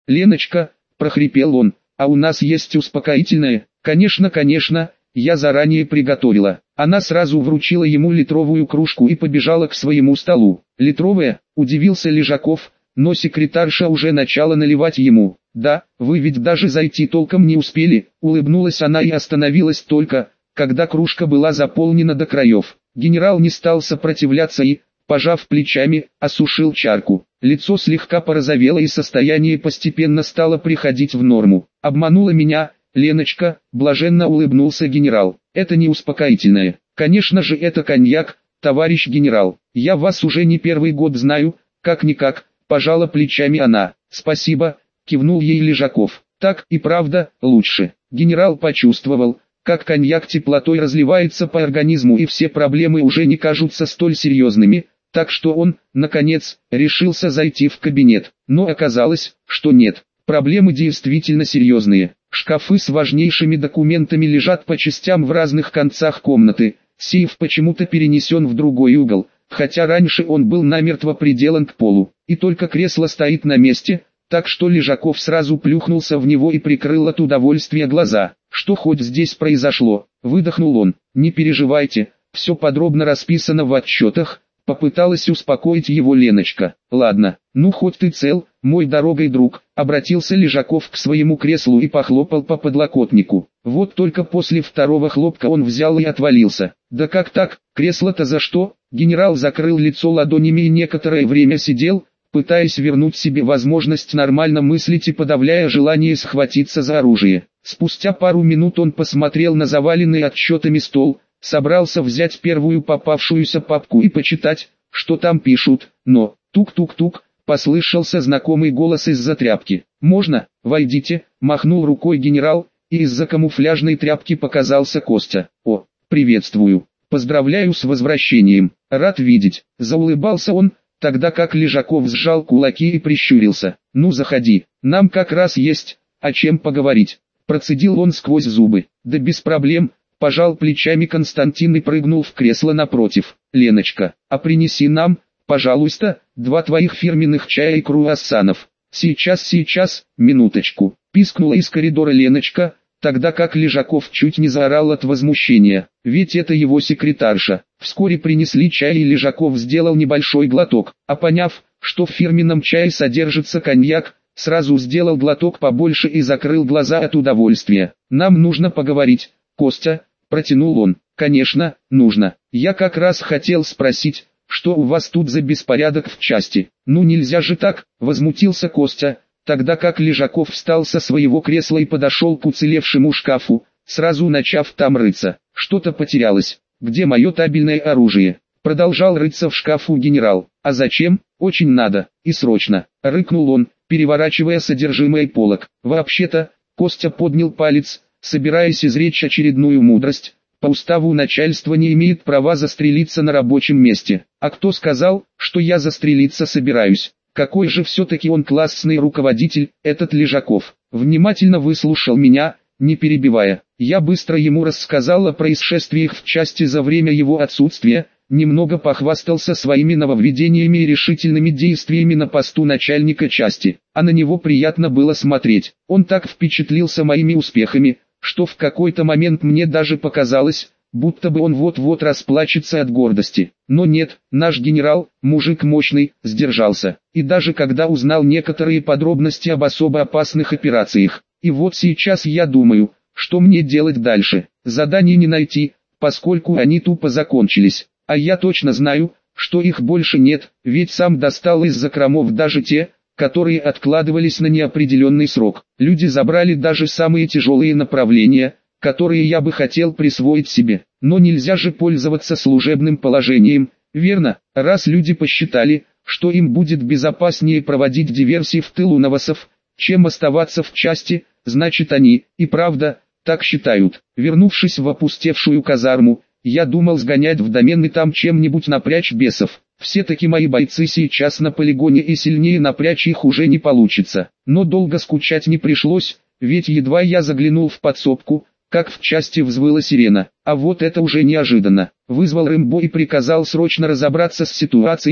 «Леночка», – прохрипел он, – «а у нас есть успокоительное?» «Конечно, конечно, я заранее приготовила». Она сразу вручила ему литровую кружку и побежала к своему столу. «Литровая?» – удивился Лежаков, но секретарша уже начала наливать ему. «Да, вы ведь даже зайти толком не успели», – улыбнулась она и остановилась только, когда кружка была заполнена до краев. Генерал не стал сопротивляться и, пожав плечами, осушил чарку. Лицо слегка порозовело и состояние постепенно стало приходить в норму. «Обманула меня, Леночка», – блаженно улыбнулся генерал. «Это не успокоительное. Конечно же это коньяк, товарищ генерал. Я вас уже не первый год знаю, как-никак», – пожала плечами она. «Спасибо», – кивнул ей Лежаков. «Так и правда, лучше». Генерал почувствовал, как коньяк теплотой разливается по организму и все проблемы уже не кажутся столь серьезными, так что он, наконец, решился зайти в кабинет. Но оказалось, что нет. Проблемы действительно серьезные. Шкафы с важнейшими документами лежат по частям в разных концах комнаты. Сейф почему-то перенесен в другой угол, хотя раньше он был намертво приделан к полу. И только кресло стоит на месте, так что Лежаков сразу плюхнулся в него и прикрыл от удовольствия глаза. «Что хоть здесь произошло?» – выдохнул он. «Не переживайте, все подробно расписано в отчетах», – попыталась успокоить его Леночка. «Ладно, ну хоть ты цел, мой дорогой друг», – обратился Лежаков к своему креслу и похлопал по подлокотнику. Вот только после второго хлопка он взял и отвалился. «Да как так? Кресло-то за что?» Генерал закрыл лицо ладонями и некоторое время сидел, пытаясь вернуть себе возможность нормально мыслить и подавляя желание схватиться за оружие. Спустя пару минут он посмотрел на заваленный отчетами стол, собрался взять первую попавшуюся папку и почитать, что там пишут, но, тук-тук-тук, послышался знакомый голос из-за тряпки. «Можно? Войдите», – махнул рукой генерал, и из-за камуфляжной тряпки показался Костя. «О, приветствую, поздравляю с возвращением, рад видеть», – заулыбался он, тогда как Лежаков сжал кулаки и прищурился. «Ну заходи, нам как раз есть о чем поговорить», – процедил он сквозь зубы. «Да без проблем», – пожал плечами Константин и прыгнул в кресло напротив. «Леночка, а принеси нам, пожалуйста, 2 твоих фирменных чая и круассанов». «Сейчас, минуточку», – пискнула из коридора Леночка, тогда как Лежаков чуть не заорал от возмущения, ведь это его секретарша. Вскоре принесли чай и Лежаков сделал небольшой глоток, а поняв, что в фирменном чае содержится коньяк, сразу сделал глоток побольше и закрыл глаза от удовольствия. «Нам нужно поговорить, Костя», – протянул он. «Конечно, нужно. Я как раз хотел спросить, что у вас тут за беспорядок в части?» «Ну нельзя же так», – возмутился Костя, тогда как Лежаков встал со своего кресла и подошел к уцелевшему шкафу, сразу начав там рыться. «Что-то потерялось. Где мое табельное оружие?» Продолжал рыться в шкафу генерал. «А зачем? Очень надо, и срочно», – рыкнул он, переворачивая содержимое полок. «Вообще-то», – Костя поднял палец, собираясь изречь очередную мудрость, «по уставу начальство не имеет права застрелиться на рабочем месте». «А кто сказал, что я застрелиться собираюсь?» Какой же все-таки он классный руководитель, этот Лежаков. Внимательно выслушал меня, не перебивая. Я быстро ему рассказал о происшествиях в части за время его отсутствия, немного похвастался своими нововведениями и решительными действиями на посту начальника части. А на него приятно было смотреть. Он так впечатлился моими успехами, что в какой-то момент мне даже показалось, будто бы он вот-вот расплачется от гордости. Но нет, наш генерал, мужик мощный, сдержался. И даже когда узнал некоторые подробности об особо опасных операциях. И вот сейчас я думаю, что мне делать дальше. Заданий не найти, поскольку они тупо закончились. А я точно знаю, что их больше нет, ведь сам достал из закромов даже те, которые откладывались на неопределенный срок. Люди забрали даже самые тяжелые направления, которые я бы хотел присвоить себе. Но нельзя же пользоваться служебным положением, верно? Раз люди посчитали, что им будет безопаснее проводить диверсии в тылу новосов, чем оставаться в части, значит они, и правда, так считают. Вернувшись в опустевшую казарму, я думал сгонять в домен и там чем-нибудь напрячь бесов. Все-таки мои бойцы сейчас на полигоне и сильнее напрячь их уже не получится. Но долго скучать не пришлось, ведь едва я заглянул в подсобку, как в части взвыла сирена. А вот это уже неожиданно. Вызвал Рэмбо и приказал срочно разобраться с ситуацией,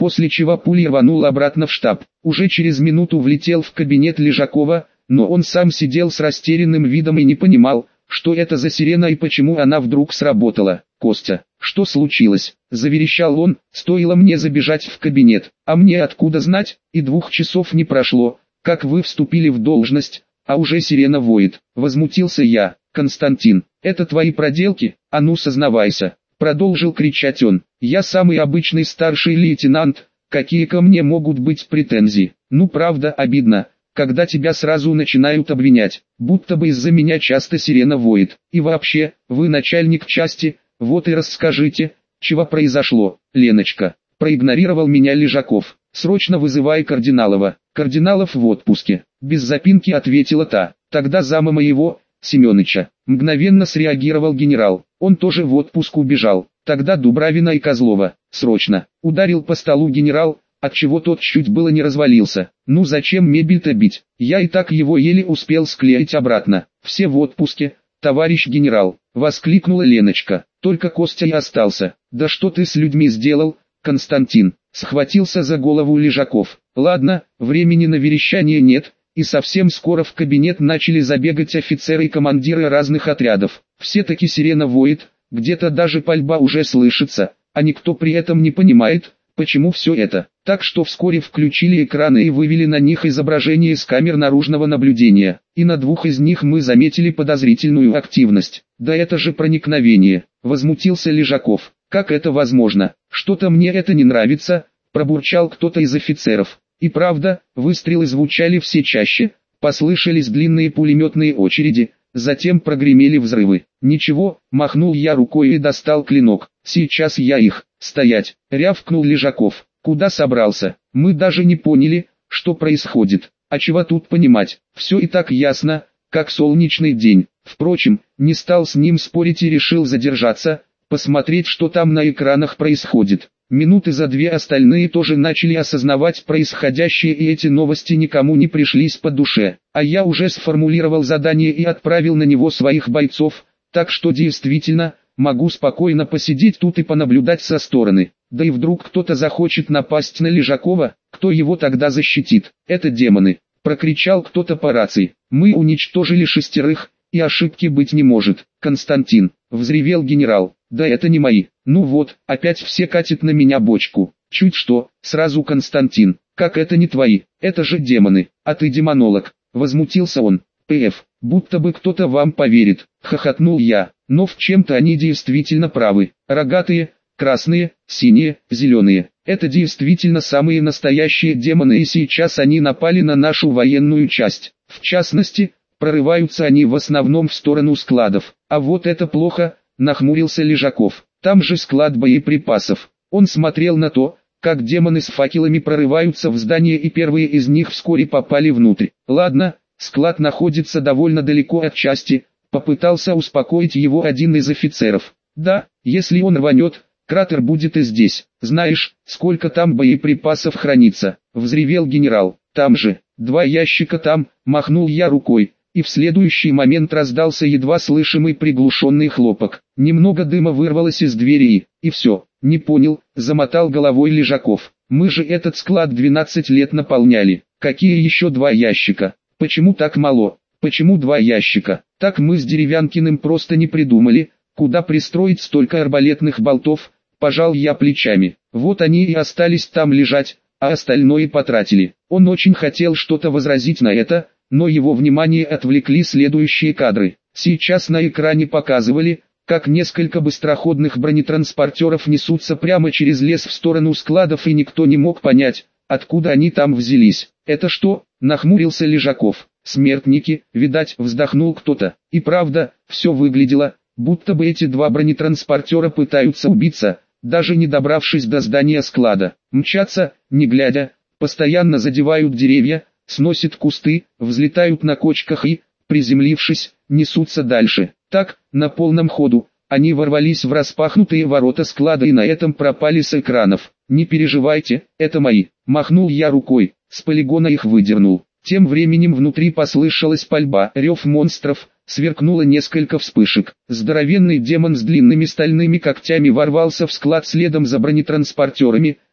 после чего пулей рванул обратно в штаб. Уже через минуту влетел в кабинет Лежакова, но он сам сидел с растерянным видом и не понимал, что это за сирена и почему она вдруг сработала. «Костя, что случилось?» – заверещал он, стоило мне забежать в кабинет. «А мне откуда знать? И 2 часов не прошло, как вы вступили в должность, а уже сирена воет». Возмутился я. «Константин, это твои проделки? А ну сознавайся!» – продолжил кричать он. «Я самый обычный старший лейтенант, какие ко мне могут быть претензии? Ну правда обидно, когда тебя сразу начинают обвинять, будто бы из-за меня часто сирена воет. И вообще, вы начальник части, вот и расскажите, чего произошло». «Леночка», — проигнорировал меня Лежаков, — «срочно вызывай Кардиналова». «Кардиналов в отпуске», — без запинки ответила та. «Тогда зама моего, Семёныча». Мгновенно среагировал генерал, он тоже в отпуск убежал. «Тогда Дубравина и Козлова, срочно». Ударил по столу генерал, отчего тот чуть было не развалился. «Ну зачем мебель-то бить? Я и так его еле успел склеить обратно». «Все в отпуске, товарищ генерал», — воскликнула Леночка. «Только Костя и остался». «Да что ты с людьми сделал, Константин?» — схватился за голову Лежаков. «Ладно, времени на верещание нет». И совсем скоро в кабинет начали забегать офицеры и командиры разных отрядов. Все-таки сирена воет, где-то даже пальба уже слышится, а никто при этом не понимает, почему все это. Так что вскоре включили экраны и вывели на них изображение с камер наружного наблюдения. И на 2 из них мы заметили подозрительную активность. «Да это же проникновение!» — возмутился Лежаков. «Как это возможно? Что-то мне это не нравится», — пробурчал кто-то из офицеров. И правда, выстрелы звучали все чаще, послышались длинные пулеметные очереди, затем прогремели взрывы. «Ничего», — махнул я рукой и достал клинок. «Сейчас я их...» «Стоять!» — рявкнул Лежаков. «Куда собрался? Мы даже не поняли, что происходит. А чего тут понимать? Все и так ясно, как солнечный день». Впрочем, не стал с ним спорить и решил задержаться, посмотреть, что там на экранах происходит. Минуты за 2 остальные тоже начали осознавать происходящее, и эти новости никому не пришлись по душе. А я уже сформулировал задание и отправил на него своих бойцов, так что действительно, могу спокойно посидеть тут и понаблюдать со стороны. Да и вдруг кто-то захочет напасть на Лежакова, кто его тогда защитит? «Это демоны!» — прокричал кто-то по рации. «Мы уничтожили 6, и ошибки быть не может». «Константин!» — взревел генерал. «Да это не мои». «Ну вот, опять все катят на меня бочку». «Чуть что, сразу Константин, как это не твои? Это же демоны, а ты демонолог», — возмутился он. «ПФ, будто бы кто-то вам поверит», — хохотнул я. «Но в чем-то они действительно правы. Рогатые, красные, синие, зеленые. Это действительно самые настоящие демоны, и сейчас они напали на нашу военную часть. В частности, прорываются они в основном в сторону складов. А вот это плохо», — нахмурился Лежаков. «Там же склад боеприпасов». Он смотрел на то, как демоны с факелами прорываются в здание, и первые из них вскоре попали внутрь. «Ладно, склад находится довольно далеко от части», — попытался успокоить его один из офицеров. «Да, если он рванет, кратер будет и здесь. Знаешь, сколько там боеприпасов хранится?» — взревел генерал. «Там же, 2 ящика там», — махнул я рукой. И в следующий момент раздался едва слышимый приглушенный хлопок. Немного дыма вырвалось из двери и все. «Не понял», — замотал головой Лежаков. «Мы же этот склад 12 лет наполняли. Какие еще 2 ящика? Почему так мало? Почему 2 ящика? Так мы с Деревянкиным просто не придумали, куда пристроить столько арбалетных болтов», — пожал я плечами. «Вот они и остались там лежать, а остальное потратили». Он очень хотел что-то возразить на это, но его внимание отвлекли следующие кадры. Сейчас на экране показывали, как несколько быстроходных бронетранспортеров несутся прямо через лес в сторону складов, и никто не мог понять, откуда они там взялись. «Это что?» — нахмурился Лежаков. «Смертники», видать, вздохнул кто-то. И правда, все выглядело, будто бы эти 2 бронетранспортера пытаются убиться, даже не добравшись до здания склада. Мчатся, не глядя, постоянно задевают деревья, сносят кусты, взлетают на кочках и, приземлившись, несутся дальше. Так, на полном ходу, они ворвались в распахнутые ворота склада и на этом пропали с экранов. «Не переживайте, это мои», — махнул я рукой, с полигона их выдернул. Тем временем внутри послышалась пальба, рев монстров, сверкнуло несколько вспышек. Здоровенный демон с длинными стальными когтями ворвался в склад следом за бронетранспортерами,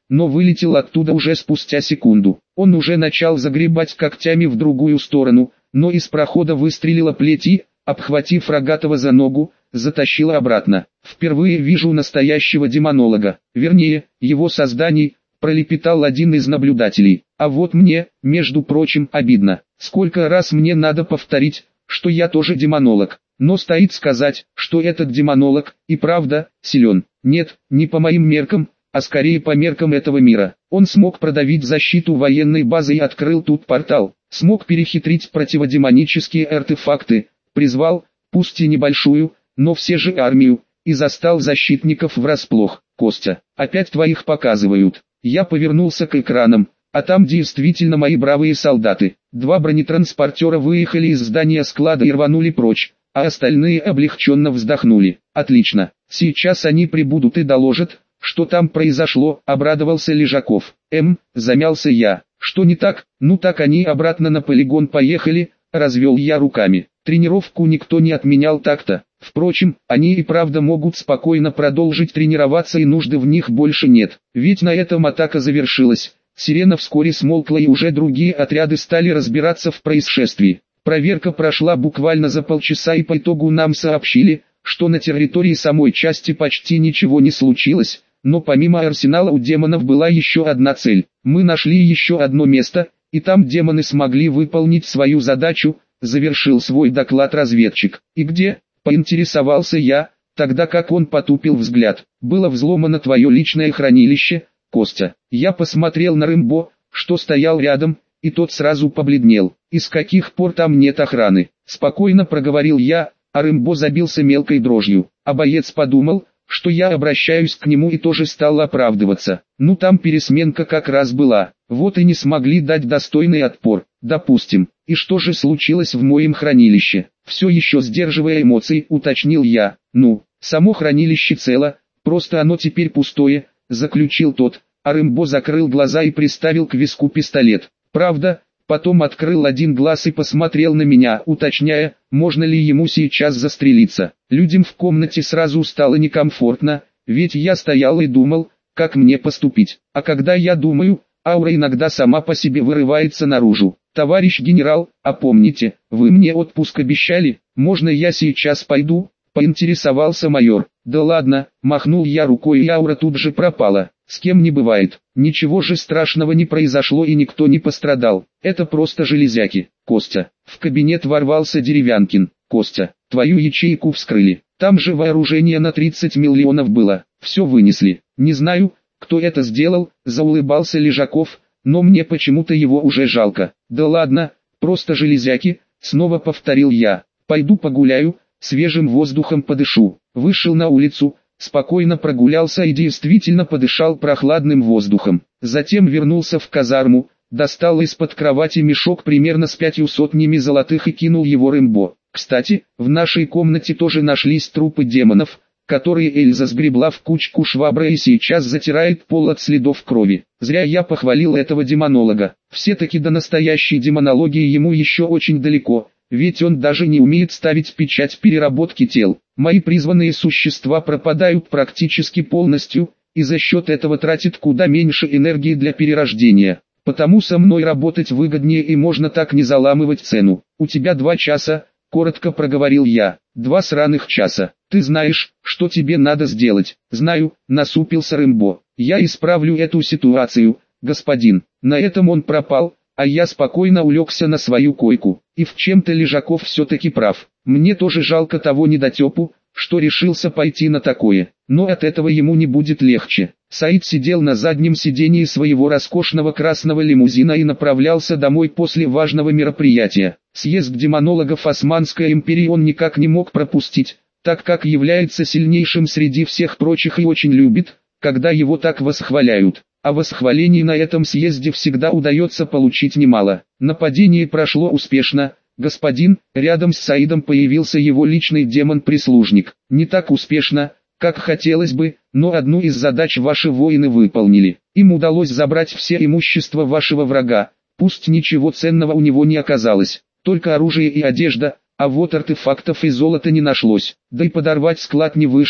но вылетел оттуда уже спустя секунду. Он уже начал загребать когтями в другую сторону, но из прохода выстрелила плеть и, обхватив Рогатого за ногу, затащила обратно. «Впервые вижу настоящего демонолога, вернее, его созданий», пролепетал один из наблюдателей. «А вот мне, между прочим, обидно. Сколько раз мне надо повторить, что я тоже демонолог. Но стоит сказать, что этот демонолог, и правда, силен. Нет, не по моим меркам, а скорее по меркам этого мира. Он смог продавить защиту военной базы и открыл тут портал. Смог перехитрить противодемонические артефакты, призвал, пусть и небольшую, но все же армию, и застал защитников врасплох. Костя, опять твоих показывают». Я повернулся к экранам, а там действительно мои бравые солдаты. 2 бронетранспортера выехали из здания склада и рванули прочь, а остальные облегченно вздохнули. «Отлично, сейчас они прибудут и доложат, что там произошло», — обрадовался Лежаков. Замялся я. «Что не так?» «Ну так они обратно на полигон поехали», — развел я руками. «Тренировку никто не отменял так-то. Впрочем, они и правда могут спокойно продолжить тренироваться, и нужды в них больше нет. Ведь на этом атака завершилась. Сирена вскоре смолкла, и уже другие отряды стали разбираться в происшествии. Проверка прошла буквально за полчаса, и по итогу нам сообщили, что на территории самой части почти ничего не случилось, но помимо арсенала у демонов была еще одна цель. Мы нашли еще одно место, и там демоны смогли выполнить свою задачу», — завершил свой доклад разведчик. «И где?» — поинтересовался я, тогда как он потупил взгляд. «Было взломано твое личное хранилище, Костя». Я посмотрел на Рэмбо, что стоял рядом, и тот сразу побледнел. «И с каких пор там нет охраны?» — спокойно проговорил я, а Рэмбо забился мелкой дрожью. А боец подумал, что я обращаюсь к нему, и тоже стал оправдываться. «Ну там пересменка как раз была, вот и не смогли дать достойный отпор». «Допустим. И что же случилось в моем хранилище?» Все еще сдерживая эмоции, уточнил я. «Ну, само хранилище цело, просто оно теперь пустое», — заключил тот, а Рэмбо закрыл глаза и приставил к виску пистолет. «Правда?» Потом открыл один глаз и посмотрел на меня, уточняя, можно ли ему сейчас застрелиться. Людям в комнате сразу стало некомфортно, ведь я стоял и думал, как мне поступить. А когда я думаю, аура иногда сама по себе вырывается наружу. «Товарищ генерал, а помните, вы мне отпуск обещали, можно я сейчас пойду?» — поинтересовался майор. «Да ладно», — махнул я рукой, и аура тут же пропала. «С кем не бывает. Ничего же страшного не произошло, и никто не пострадал. Это просто железяки». «Костя». В кабинет ворвался Деревянкин. «Костя, твою ячейку вскрыли. Там же вооружение на 30 миллионов было. Все вынесли. Не знаю, кто это сделал», — заулыбался Лежаков, но мне почему-то его уже жалко. «Да ладно, просто железяки», — снова повторил я. «Пойду погуляю, свежим воздухом подышу». Вышел на улицу, спокойно прогулялся и действительно подышал прохладным воздухом. Затем вернулся в казарму, достал из-под кровати мешок примерно с 500 золотых и кинул его Рэмбо. Кстати, в нашей комнате тоже нашлись трупы демонов, которые Эльза сгребла в кучку шваброй и сейчас затирает пол от следов крови. Зря я похвалил этого демонолога. Все-таки до настоящей демонологии ему еще очень далеко, ведь он даже не умеет ставить печать переработки тел. Мои призванные существа пропадают практически полностью, и за счет этого тратят куда меньше энергии для перерождения. Потому со мной работать выгоднее, и можно так не заламывать цену. «У тебя 2 часа», — коротко проговорил я. 2 сраных часа. Ты знаешь, что тебе надо сделать?» «Знаю», — насупился Рэмбо. «Я исправлю эту ситуацию, господин». На этом он пропал, а я спокойно улегся на свою койку. И в чем-то Лежаков все-таки прав. Мне тоже жалко того недотепу, что решился пойти на такое. Но от этого ему не будет легче. Саид сидел на заднем сидении своего роскошного красного лимузина и направлялся домой после важного мероприятия. Съезд демонологов Османской империи он никак не мог пропустить, так как является сильнейшим среди всех прочих и очень любит, когда его так восхваляют. А восхвалений на этом съезде всегда удается получить немало. Нападение прошло успешно, господин. Рядом с Саидом появился его личный демон-прислужник. Не так успешно, как хотелось бы, но одну из задач ваши воины выполнили. Им удалось забрать все имущество вашего врага, пусть ничего ценного у него не оказалось, только оружие и одежда, а вот артефактов и золота не нашлось. Да и подорвать склад не вышло,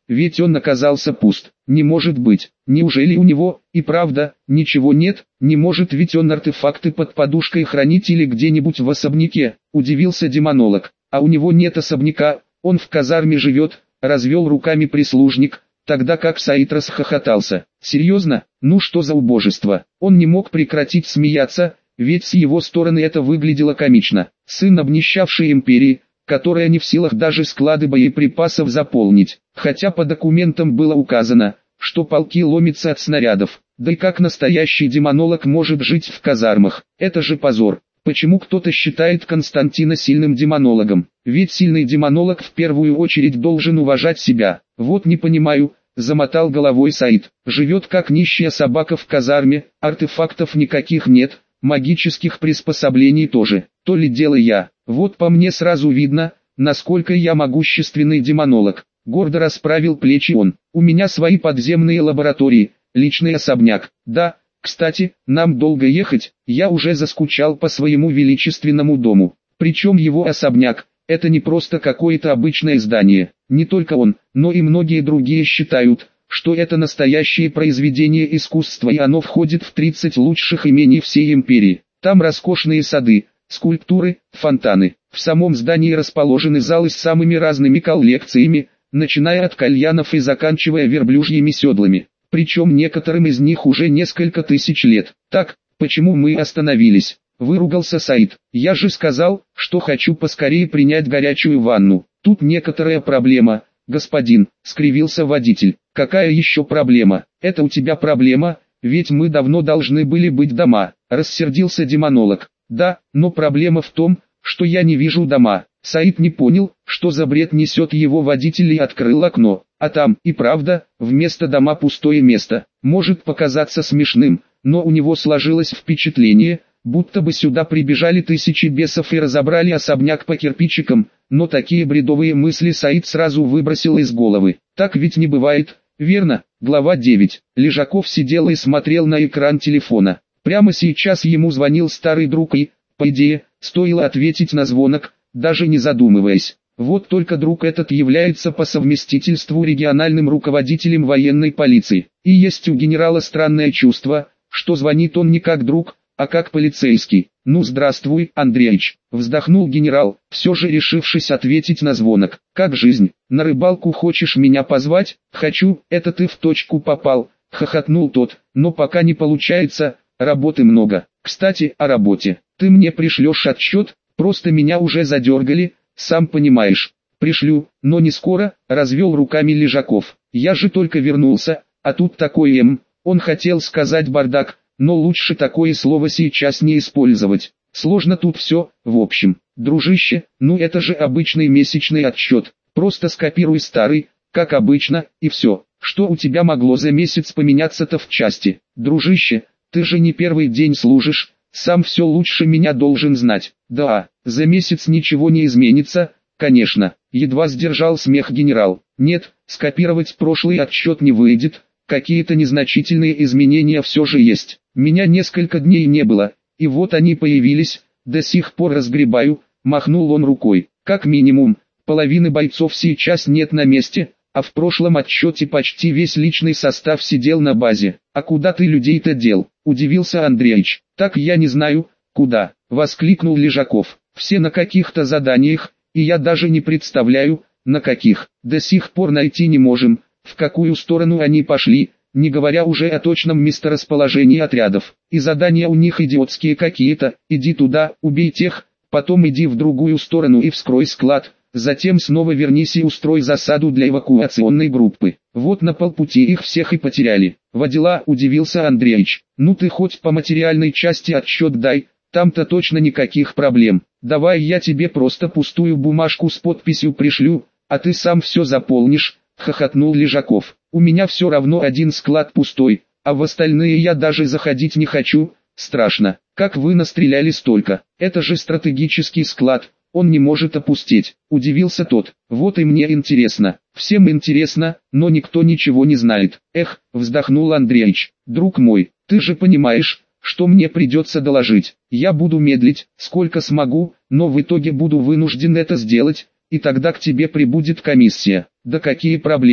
ведь он оказался пуст. Не может быть. Неужели у него, и правда, ничего нет? Не может, ведь он артефакты под подушкой хранить или где-нибудь в особняке, удивился демонолог. А у него нет особняка, он в казарме живет, развел руками прислужник, тогда как Саид расхохотался. Серьезно? Ну что за убожество? Он не мог прекратить смеяться, ведь с его стороны это выглядело комично. Сын обнищавшей империи, которая не в силах даже склады боеприпасов заполнить, хотя по документам было указано, что полки ломятся от снарядов. Да и как настоящий демонолог может жить в казармах? Это же позор. Почему кто-то считает Константина сильным демонологом? Ведь сильный демонолог в первую очередь должен уважать себя. Вот не понимаю, замотал головой Саид. Живет как нищая собака в казарме, артефактов никаких нет, магических приспособлений тоже. То ли дело я. Вот по мне сразу видно, насколько я могущественный демонолог. Гордо расправил плечи он. У меня свои подземные лаборатории, личный особняк. Да, кстати, нам долго ехать, я уже заскучал по своему величественному дому. Причем его особняк, это не просто какое-то обычное здание. Не только он, но и многие другие считают, что это настоящее произведение искусства и оно входит в 30 лучших имений всей империи. Там роскошные сады, скульптуры, фонтаны. В самом здании расположены залы с самыми разными коллекциями, начиная от кальянов и заканчивая верблюжьими седлами. Причем некоторым из них уже несколько тысяч лет. Так, почему мы остановились? Выругался Саид. Я же сказал, что хочу поскорее принять горячую ванну. Тут некоторая проблема, господин, скривился водитель. Какая еще проблема? Это у тебя проблема, ведь мы давно должны были быть дома. Рассердился демонолог. Да, но проблема в том, что я не вижу дома. Саид не понял, что за бред несет его водитель и открыл окно. А там, и правда, вместо дома пустое место. Может показаться смешным, но у него сложилось впечатление, будто бы сюда прибежали тысячи бесов и разобрали особняк по кирпичикам, но такие бредовые мысли Саид сразу выбросил из головы. Так ведь не бывает, верно? Глава 9. Лежаков сидел и смотрел на экран телефона. Прямо сейчас ему звонил старый друг и, по идее, стоило ответить на звонок, даже не задумываясь. Вот только друг этот является по совместительству региональным руководителем военной полиции. И есть у генерала странное чувство, что звонит он не как друг, а как полицейский. «Ну здравствуй, Андреич», вздохнул генерал, все же решившись ответить на звонок. «Как жизнь? На рыбалку хочешь меня позвать?» «Хочу, это ты в точку попал», хохотнул тот, «но пока не получается, работы много. Кстати, о работе. Ты мне пришлешь отчет, просто меня уже задергали, сам понимаешь». «Пришлю, но не скоро», развел руками Лежаков. «Я же только вернулся, а тут такой он хотел сказать бардак, но лучше такое слово сейчас не использовать. Сложно тут все, в общем. Дружище, ну это же обычный месячный отчет, просто скопируй старый, как обычно, и все. Что у тебя могло за месяц поменяться-то в части? Дружище, ты же не первый день служишь, сам все лучше меня должен знать». «Да, за месяц ничего не изменится, конечно», едва сдержал смех генерал. «Нет, скопировать прошлый отчет не выйдет, какие-то незначительные изменения все же есть. Меня несколько дней не было, и вот они появились, до сих пор разгребаю», махнул он рукой. «Как минимум, половины бойцов сейчас нет на месте, а в прошлом отчете почти весь личный состав сидел на базе. А куда ты людей-то дел?» удивился Андреич. «Так я не знаю, куда», воскликнул Лежаков. «Все на каких-то заданиях, и я даже не представляю, на каких. До сих пор найти не можем, в какую сторону они пошли, не говоря уже о точном месторасположении отрядов. И задания у них идиотские какие-то, иди туда, убей тех, потом иди в другую сторону и вскрой склад, затем снова вернись и устрой засаду для эвакуационной группы. Вот на полпути их всех и потеряли». «Водила», удивился Андреич. «Ну ты хоть по материальной части отчет дай, там-то точно никаких проблем. Давай я тебе просто пустую бумажку с подписью пришлю, а ты сам все заполнишь», хохотнул Лежаков. «У меня все равно один склад пустой, а в остальные я даже заходить не хочу, страшно. Как вы настреляли столько? Это же стратегический склад, он не может опустеть», удивился тот. «Вот и мне интересно». «Всем интересно, но никто ничего не знает». «Эх», вздохнул Андреич, «друг мой, ты же понимаешь, что мне придется доложить. Я буду медлить, сколько смогу, но в итоге буду вынужден это сделать, и тогда к тебе прибудет комиссия». «Да какие проблемы?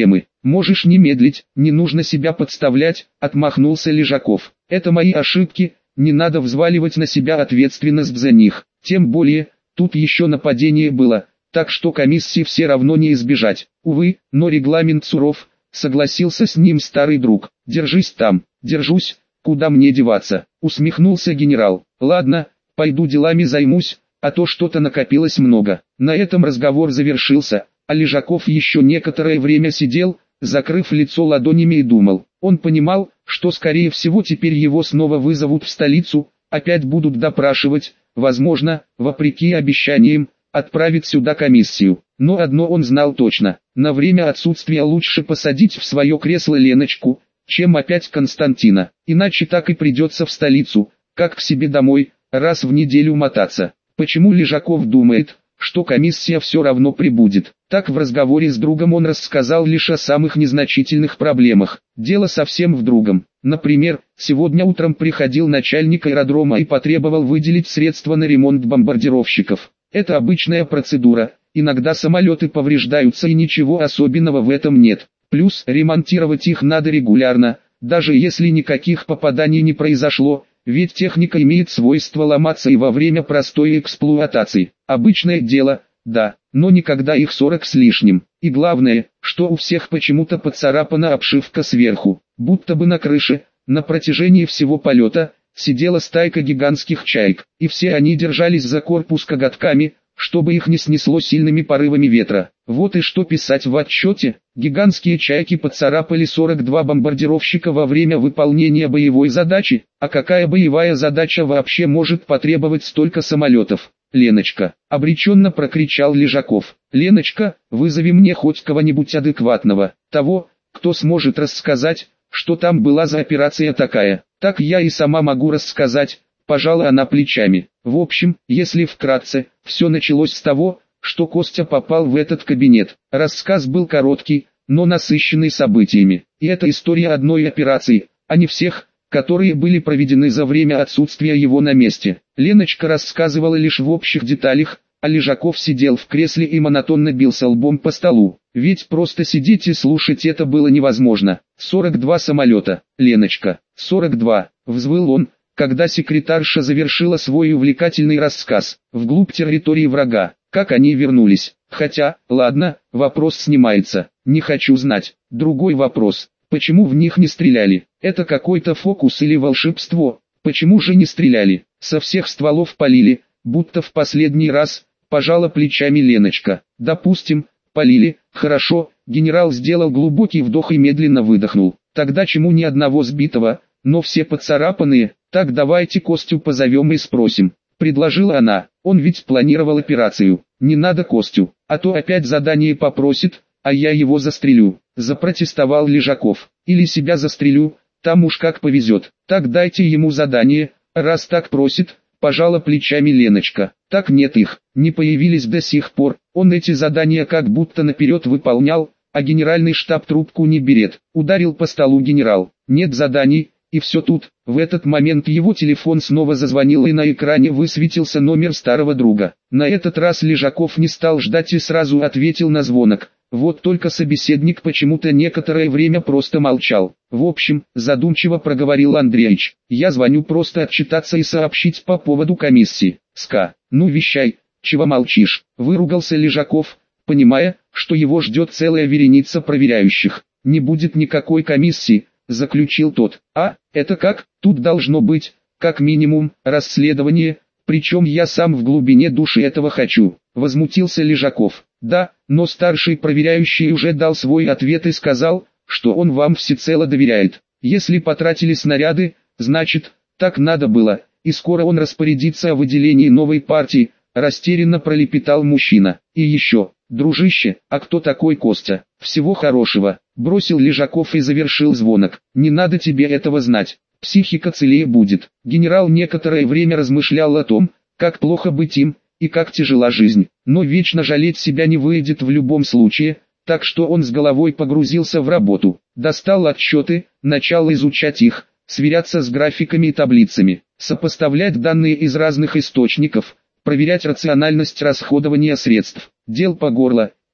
можешь не медлить, не нужно себя подставлять, отмахнулся Лежаков. Это мои ошибки, не надо взваливать на себя ответственность за них. Тем более, тут еще нападение было, так что комиссии все равно не избежать. Увы, но регламент суров, согласился с ним старый друг. Держись там. Держусь, куда мне деваться, усмехнулся генерал. Ладно, пойду делами займусь, а то что-то накопилось много. На этом разговор завершился, а Лежаков еще некоторое время сидел, закрыв лицо ладонями и думал. Он понимал, что скорее всего теперь его снова вызовут в столицу, опять будут допрашивать, возможно, вопреки обещаниям, отправить сюда комиссию. Но одно он знал точно: на время отсутствия лучше посадить в свое кресло Леночку, чем опять Константина, иначе так и придется в столицу, как к себе домой, раз в неделю мотаться. Почему Лежаков думает, что комиссия все равно прибудет? Так в разговоре с другом он рассказал лишь о самых незначительных проблемах. Дело совсем в другом. Например, сегодня утром приходил начальник аэродрома и потребовал выделить средства на ремонт бомбардировщиков. Это обычная процедура, иногда самолеты повреждаются и ничего особенного в этом нет. Плюс ремонтировать их надо регулярно, даже если никаких попаданий не произошло, ведь техника имеет свойство ломаться и во время простой эксплуатации. Обычное дело, да, но никогда их 40 с лишним. И главное, что у всех почему-то поцарапана обшивка сверху, будто бы на крыше, на протяжении всего полета, сидела стайка гигантских чаек, и все они держались за корпус коготками, чтобы их не снесло сильными порывами ветра. Вот и что писать в отчете: гигантские чайки поцарапали 42 бомбардировщика во время выполнения боевой задачи. А какая боевая задача вообще может потребовать столько самолетов? Леночка, обреченно прокричал Лежаков. Леночка, вызови мне хоть кого-нибудь адекватного, того, кто сможет рассказать, что там была за операция такая. Так я и сама могу рассказать. Пожала она плечами. В общем, если вкратце, все началось с того, что Костя попал в этот кабинет. Рассказ был короткий, но насыщенный событиями. И это история одной операции, а не всех, которые были проведены за время отсутствия его на месте. Леночка рассказывала лишь в общих деталях, а Лежаков сидел в кресле и монотонно бился лбом по столу. Ведь просто сидеть и слушать это было невозможно. 42 самолета, Леночка, 42, взвыл он, когда секретарша завершила свой увлекательный рассказ. Вглубь территории врага. Как они вернулись? Хотя, ладно, вопрос снимается. Не хочу знать. Другой вопрос: почему в них не стреляли? Это какой-то фокус или волшебство? Почему же не стреляли? Со всех стволов полили, будто в последний раз. Пожала плечами Леночка. Допустим, полили. Хорошо. Генерал сделал глубокий вдох и медленно выдохнул. Тогда чему ни одного сбитого, но все поцарапанные? Так давайте Костю позовем и спросим, предложила она. Он ведь планировал операцию. Не надо Костю, а то опять задание попросит, а я его застрелю, запротестовал Лежаков. Или себя застрелю, там уж как повезет. Так дайте ему задание, раз так просит, пожала плечами Леночка. Так нет, их не появились до сих пор. Он эти задания как будто наперед выполнял, а генеральный штаб трубку не берет. Ударил по столу генерал. Нет заданий. И все тут. В этот момент его телефон снова зазвонил, и на экране высветился номер старого друга. На этот раз Лежаков не стал ждать и сразу ответил на звонок. Вот только собеседник почему-то некоторое время просто молчал. В общем, задумчиво проговорил Андреич, я звоню просто отчитаться и сообщить по поводу комиссии. СКА, ну вещай, чего молчишь? Выругался Лежаков, понимая, что его ждет целая вереница проверяющих. Не будет никакой комиссии, заключил тот. А, это как? Тут должно быть, как минимум, расследование, причем я сам в глубине души этого хочу. Возмутился Лежаков. Да, но старший проверяющий уже дал свой ответ и сказал, что он вам всецело доверяет. Если потратили снаряды, значит, так надо было, и скоро он распорядится о выделении новой партии, растерянно пролепетал мужчина. И еще, дружище, а кто такой Костя? Всего хорошего, бросил Лежаков и завершил звонок. Не надо тебе этого знать, психика целее будет. Генерал некоторое время размышлял о том, как плохо быть им, и как тяжела жизнь, но вечно жалеть себя не выйдет в любом случае, так что он с головой погрузился в работу. Достал отчеты, начал изучать их, сверяться с графиками и таблицами, сопоставлять данные из разных источников, проверять рациональность расходования средств. Дел по горло,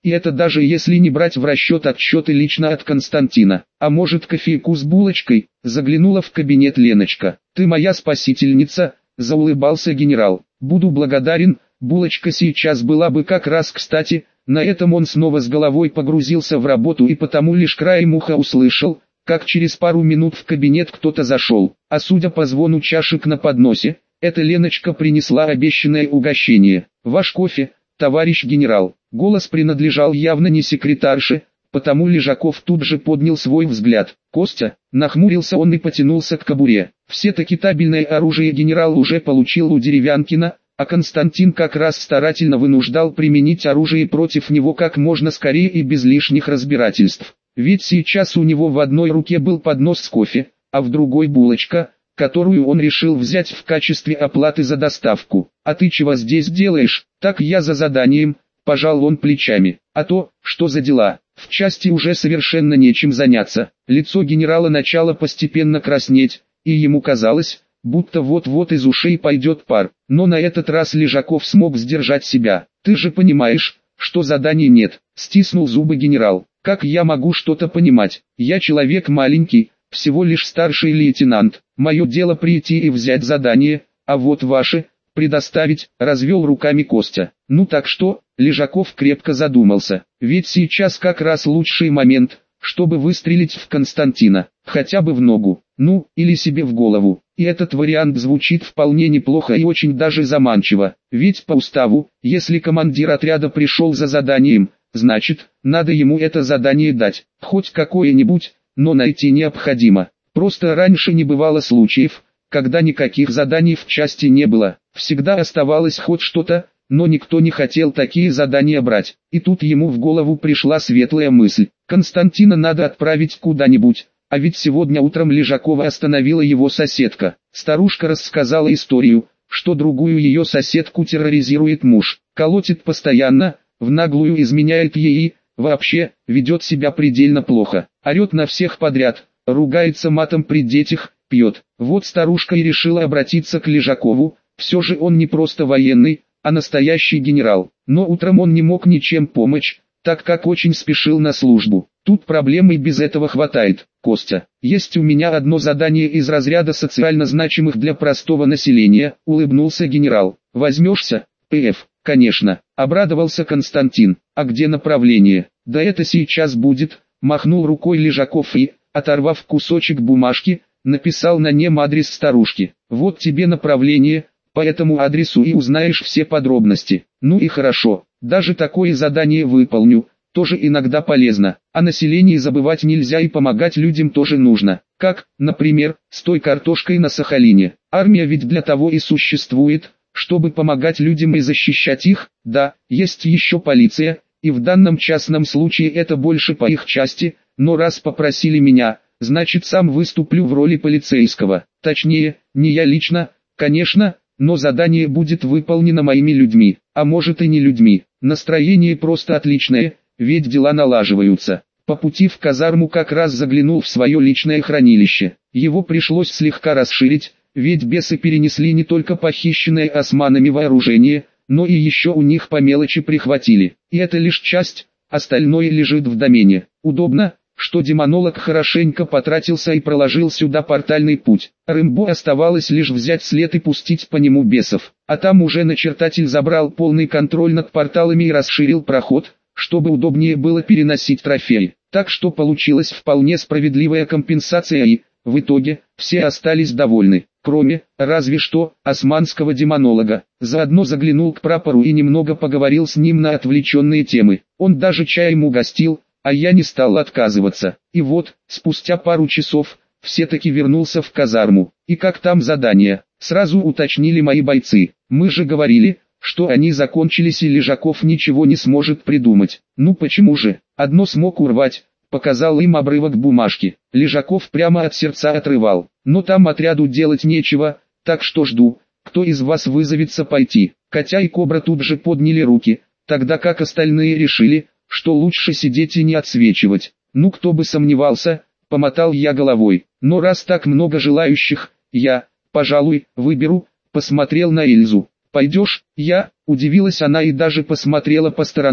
И это даже если не брать в расчет отчеты лично от Константина. А может, кофейку с булочкой? Заглянула в кабинет Леночка. Ты моя спасительница, заулыбался генерал. Буду благодарен, булочка сейчас была бы как раз кстати. На этом он снова с головой погрузился в работу и потому лишь краем уха услышал, как через пару минут в кабинет кто-то зашел. А судя по звону чашек на подносе, эта Леночка принесла обещанное угощение. Ваш кофе, товарищ генерал. Голос принадлежал явно не секретарше, потому Лежаков тут же поднял свой взгляд. Костя, нахмурился он и потянулся к кобуре. Все-таки табельное оружие генерал уже получил у Деревянкина, а Константин как раз старательно вынуждал применить оружие против него как можно скорее и без лишних разбирательств. Ведь сейчас у него в одной руке был поднос с кофе, а в другой булочка, которую он решил взять в качестве оплаты за доставку. «А ты чего здесь делаешь?» «Так я за заданием», – пожал он плечами. «А то, что за дела?» В части уже совершенно нечем заняться. Лицо генерала начало постепенно краснеть, и ему казалось, будто вот-вот из ушей пойдет пар. Но на этот раз Лежаков смог сдержать себя. «Ты же понимаешь, что заданий нет», – стиснул зубы генерал. «Как я могу что-то понимать? Я человек маленький, всего лишь старший лейтенант. Мое дело прийти и взять задание, а вот ваше – предоставить», – развел руками Костя. «Ну так что?» – Лежаков крепко задумался. «Ведь сейчас как раз лучший момент, чтобы выстрелить в Константина, хотя бы в ногу, ну, или себе в голову. И этот вариант звучит вполне неплохо и очень даже заманчиво. Ведь по уставу, если командир отряда пришел за заданием, значит, надо ему это задание дать, хоть какое-нибудь, но найти необходимо. Просто раньше не бывало случаев, когда никаких заданий в части не было. Всегда оставалось хоть что-то, но никто не хотел такие задания брать. И тут ему в голову пришла светлая мысль. Константина надо отправить куда-нибудь. А ведь сегодня утром Лежакова остановила его соседка. Старушка рассказала историю, что другую ее соседку терроризирует муж. Колотит постоянно, в наглую изменяет ей и, вообще, ведет себя предельно плохо. Орет на всех подряд, ругается матом при детях, пьет. Вот старушка и решила обратиться к Лежакову. Все же он не просто военный, а настоящий генерал. Но утром он не мог ничем помочь, так как очень спешил на службу. Тут проблем и без этого хватает. «Костя, есть у меня одно задание из разряда социально значимых для простого населения», — улыбнулся генерал. «Возьмешься?» «ПФ, конечно», — обрадовался Константин. «А где направление?» «Да это сейчас будет», — махнул рукой Лежаков и, оторвав кусочек бумажки, написал на нем адрес старушки. «Вот тебе направление, по этому адресу и узнаешь все подробности». «Ну и хорошо, даже такое задание выполню, тоже иногда полезно. О населении забывать нельзя и помогать людям тоже нужно. Как, например, с той картошкой на Сахалине. Армия ведь для того и существует, чтобы помогать людям и защищать их. Да, есть еще полиция, и в данном частном случае это больше по их части, но раз попросили меня, значит сам выступлю в роли полицейского. Точнее, не я лично, конечно, но задание будет выполнено моими людьми, а может и не людьми. Настроение просто отличное, ведь дела налаживаются. По пути в казарму как раз заглянул в свое личное хранилище. Его пришлось слегка расширить, ведь бесы перенесли не только похищенное османами вооружение, но и еще у них по мелочи прихватили. И это лишь часть, остальное лежит в домене. Удобно, что демонолог хорошенько потратился и проложил сюда портальный путь. Рэмбо оставалось лишь взять след и пустить по нему бесов. А там уже начертатель забрал полный контроль над порталами и расширил проход, чтобы удобнее было переносить трофеи. Так что получилась вполне справедливая компенсация и, в итоге, все остались довольны. Кроме, разве что, османского демонолога. Заодно заглянул к прапору и немного поговорил с ним на отвлеченные темы. Он даже чаем угостил, а я не стал отказываться. И вот, спустя пару часов, все-таки вернулся в казарму. И как там задание? Сразу уточнили мои бойцы. Мы же говорили, что они закончились и Лежаков ничего не сможет придумать. Ну почему же? Одно смог урвать, показал им обрывок бумажки. Лежаков прямо от сердца отрывал. Но там отряду делать нечего, так что жду, кто из вас вызовется пойти. Котя и Кобра тут же подняли руки, тогда как остальные решили, что лучше сидеть и не отсвечивать. Ну кто бы сомневался, помотал я головой. Но раз так много желающих, я, пожалуй, выберу, посмотрел на Эльзу. «Пойдешь?» «Я», удивилась она и даже посмотрела по сторонам,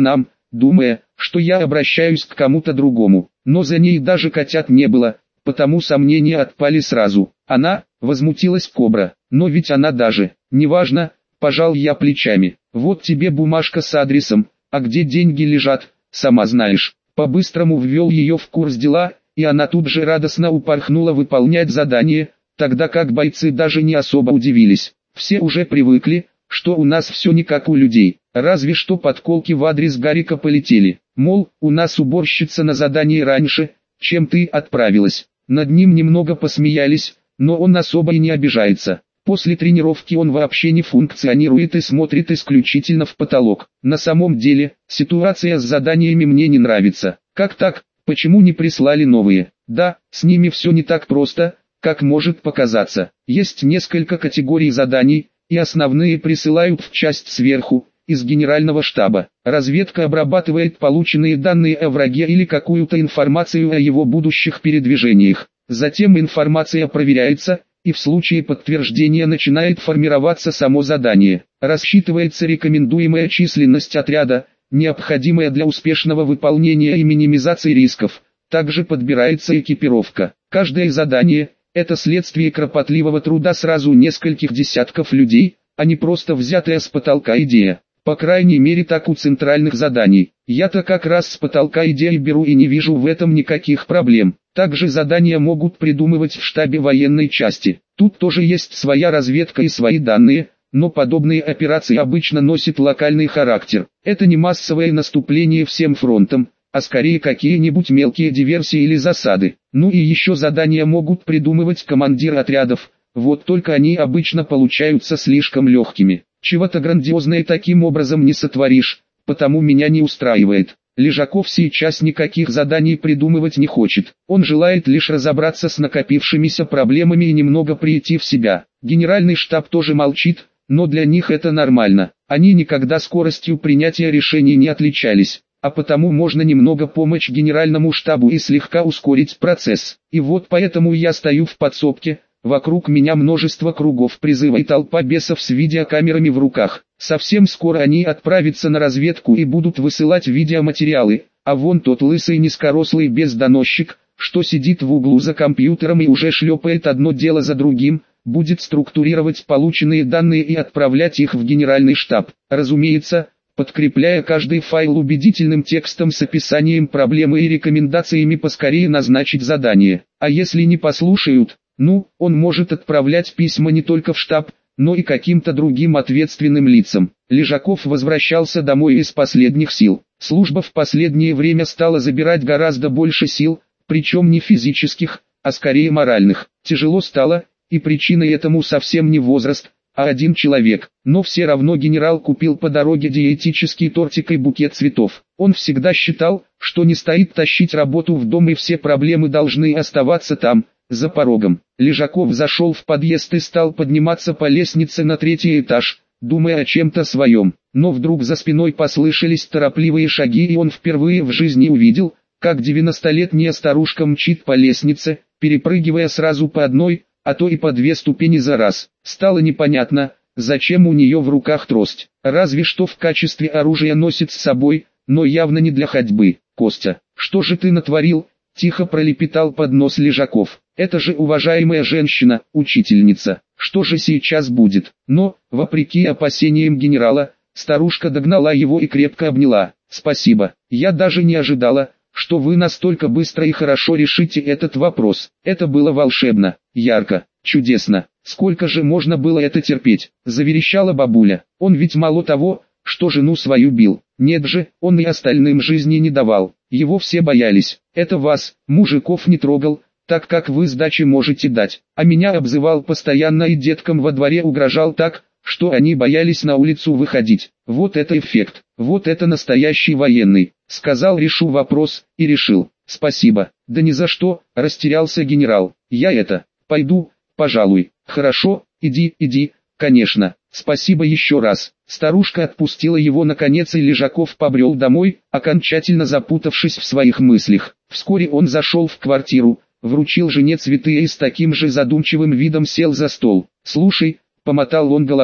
думая, что я обращаюсь к кому-то другому. Но за ней даже котят не было, потому сомнения отпали сразу. Она, возмутилась Кобра, но ведь она даже, неважно, пожал я плечами. Вот тебе бумажка с адресом, а где деньги лежат, сама знаешь. По-быстрому ввел ее в курс дела, и она тут же радостно упорхнула выполнять задание, тогда как бойцы даже не особо удивились. Все уже привыкли, что у нас все не как у людей, разве что подколки в адрес Гарика полетели. Мол, у нас уборщица на задании раньше, чем ты отправилась. Над ним немного посмеялись, но он особо и не обижается. После тренировки он вообще не функционирует и смотрит исключительно в потолок. На самом деле, ситуация с заданиями мне не нравится. Как так? Почему не прислали новые? Да, с ними все не так просто, как может показаться. Есть несколько категорий заданий, и основные присылают в часть сверху, из генерального штаба. Разведка обрабатывает полученные данные о враге или какую-то информацию о его будущих передвижениях. Затем информация проверяется, и в случае подтверждения начинает формироваться само задание. Рассчитывается рекомендуемая численность отряда, необходимая для успешного выполнения и минимизации рисков. Также подбирается экипировка. Каждое задание – это следствие кропотливого труда сразу нескольких десятков людей, а не просто взятая с потолка идея. По крайней мере так у центральных заданий. Я-то как раз с потолка идеи беру и не вижу в этом никаких проблем. Также задания могут придумывать в штабе военной части. Тут тоже есть своя разведка и свои данные, но подобные операции обычно носят локальный характер. Это не массовое наступление всем фронтом, а скорее какие-нибудь мелкие диверсии или засады. Ну и еще задания могут придумывать командиры отрядов, вот только они обычно получаются слишком легкими. Чего-то грандиозное таким образом не сотворишь, потому меня не устраивает. Лежаков сейчас никаких заданий придумывать не хочет. Он желает лишь разобраться с накопившимися проблемами и немного прийти в себя. Генеральный штаб тоже молчит, но для них это нормально. Они никогда скоростью принятия решений не отличались, а потому можно немного помочь генеральному штабу и слегка ускорить процесс. И вот поэтому я стою в подсобке. Вокруг меня множество кругов призыва и толпа бесов с видеокамерами в руках. Совсем скоро они отправятся на разведку и будут высылать видеоматериалы, а вон тот лысый низкорослый бездоносчик, что сидит в углу за компьютером и уже шлепает одно дело за другим, будет структурировать полученные данные и отправлять их в генеральный штаб. Разумеется, подкрепляя каждый файл убедительным текстом с описанием проблемы и рекомендациями поскорее назначить задание. А если не послушают, он может отправлять письма не только в штаб, но и каким-то другим ответственным лицам. Лежаков возвращался домой из последних сил. Служба в последнее время стала забирать гораздо больше сил, причем не физических, а скорее моральных. Тяжело стало, и причиной этому совсем не возраст, а один человек. Но все равно генерал купил по дороге диетический тортик и букет цветов. Он всегда считал, что не стоит тащить работу в дом и все проблемы должны оставаться там, за порогом. Лежаков зашел в подъезд и стал подниматься по лестнице на 3-й этаж, думая о чем-то своем. Но вдруг за спиной послышались торопливые шаги, и он впервые в жизни увидел, как 90-летняя старушка мчит по лестнице, перепрыгивая сразу по одной, а то и по 2 ступени за раз. Стало непонятно, зачем у нее в руках трость. Разве что в качестве оружия носит с собой, но явно не для ходьбы. «Костя, что же ты натворил?» — тихо пролепетал под нос Лежаков. «Это же уважаемая женщина, учительница. Что же сейчас будет?» Но, вопреки опасениям генерала, старушка догнала его и крепко обняла. «Спасибо. Я даже не ожидала, что вы настолько быстро и хорошо решите этот вопрос. Это было волшебно, ярко, чудесно. Сколько же можно было это терпеть?» — заверещала бабуля. «Он ведь мало того, что жену свою бил. Нет же, он и остальным жизни не давал. Его все боялись. Это вас, мужиков, не трогал, так как вы сдачи можете дать. А меня обзывал постоянно и деткам во дворе угрожал так, что они боялись на улицу выходить. Вот это эффект, вот это настоящий военный. Сказал, решу вопрос, и решил. Спасибо. Да ни за что, растерялся генерал. Я пойду, пожалуй. Хорошо, иди, конечно. Спасибо еще раз. Старушка отпустила его наконец, и Лежаков побрел домой, окончательно запутавшись в своих мыслях. Вскоре он зашел в квартиру, вручил жене цветы и с таким же задумчивым видом сел за стол. «Слушай», — помотал он головой,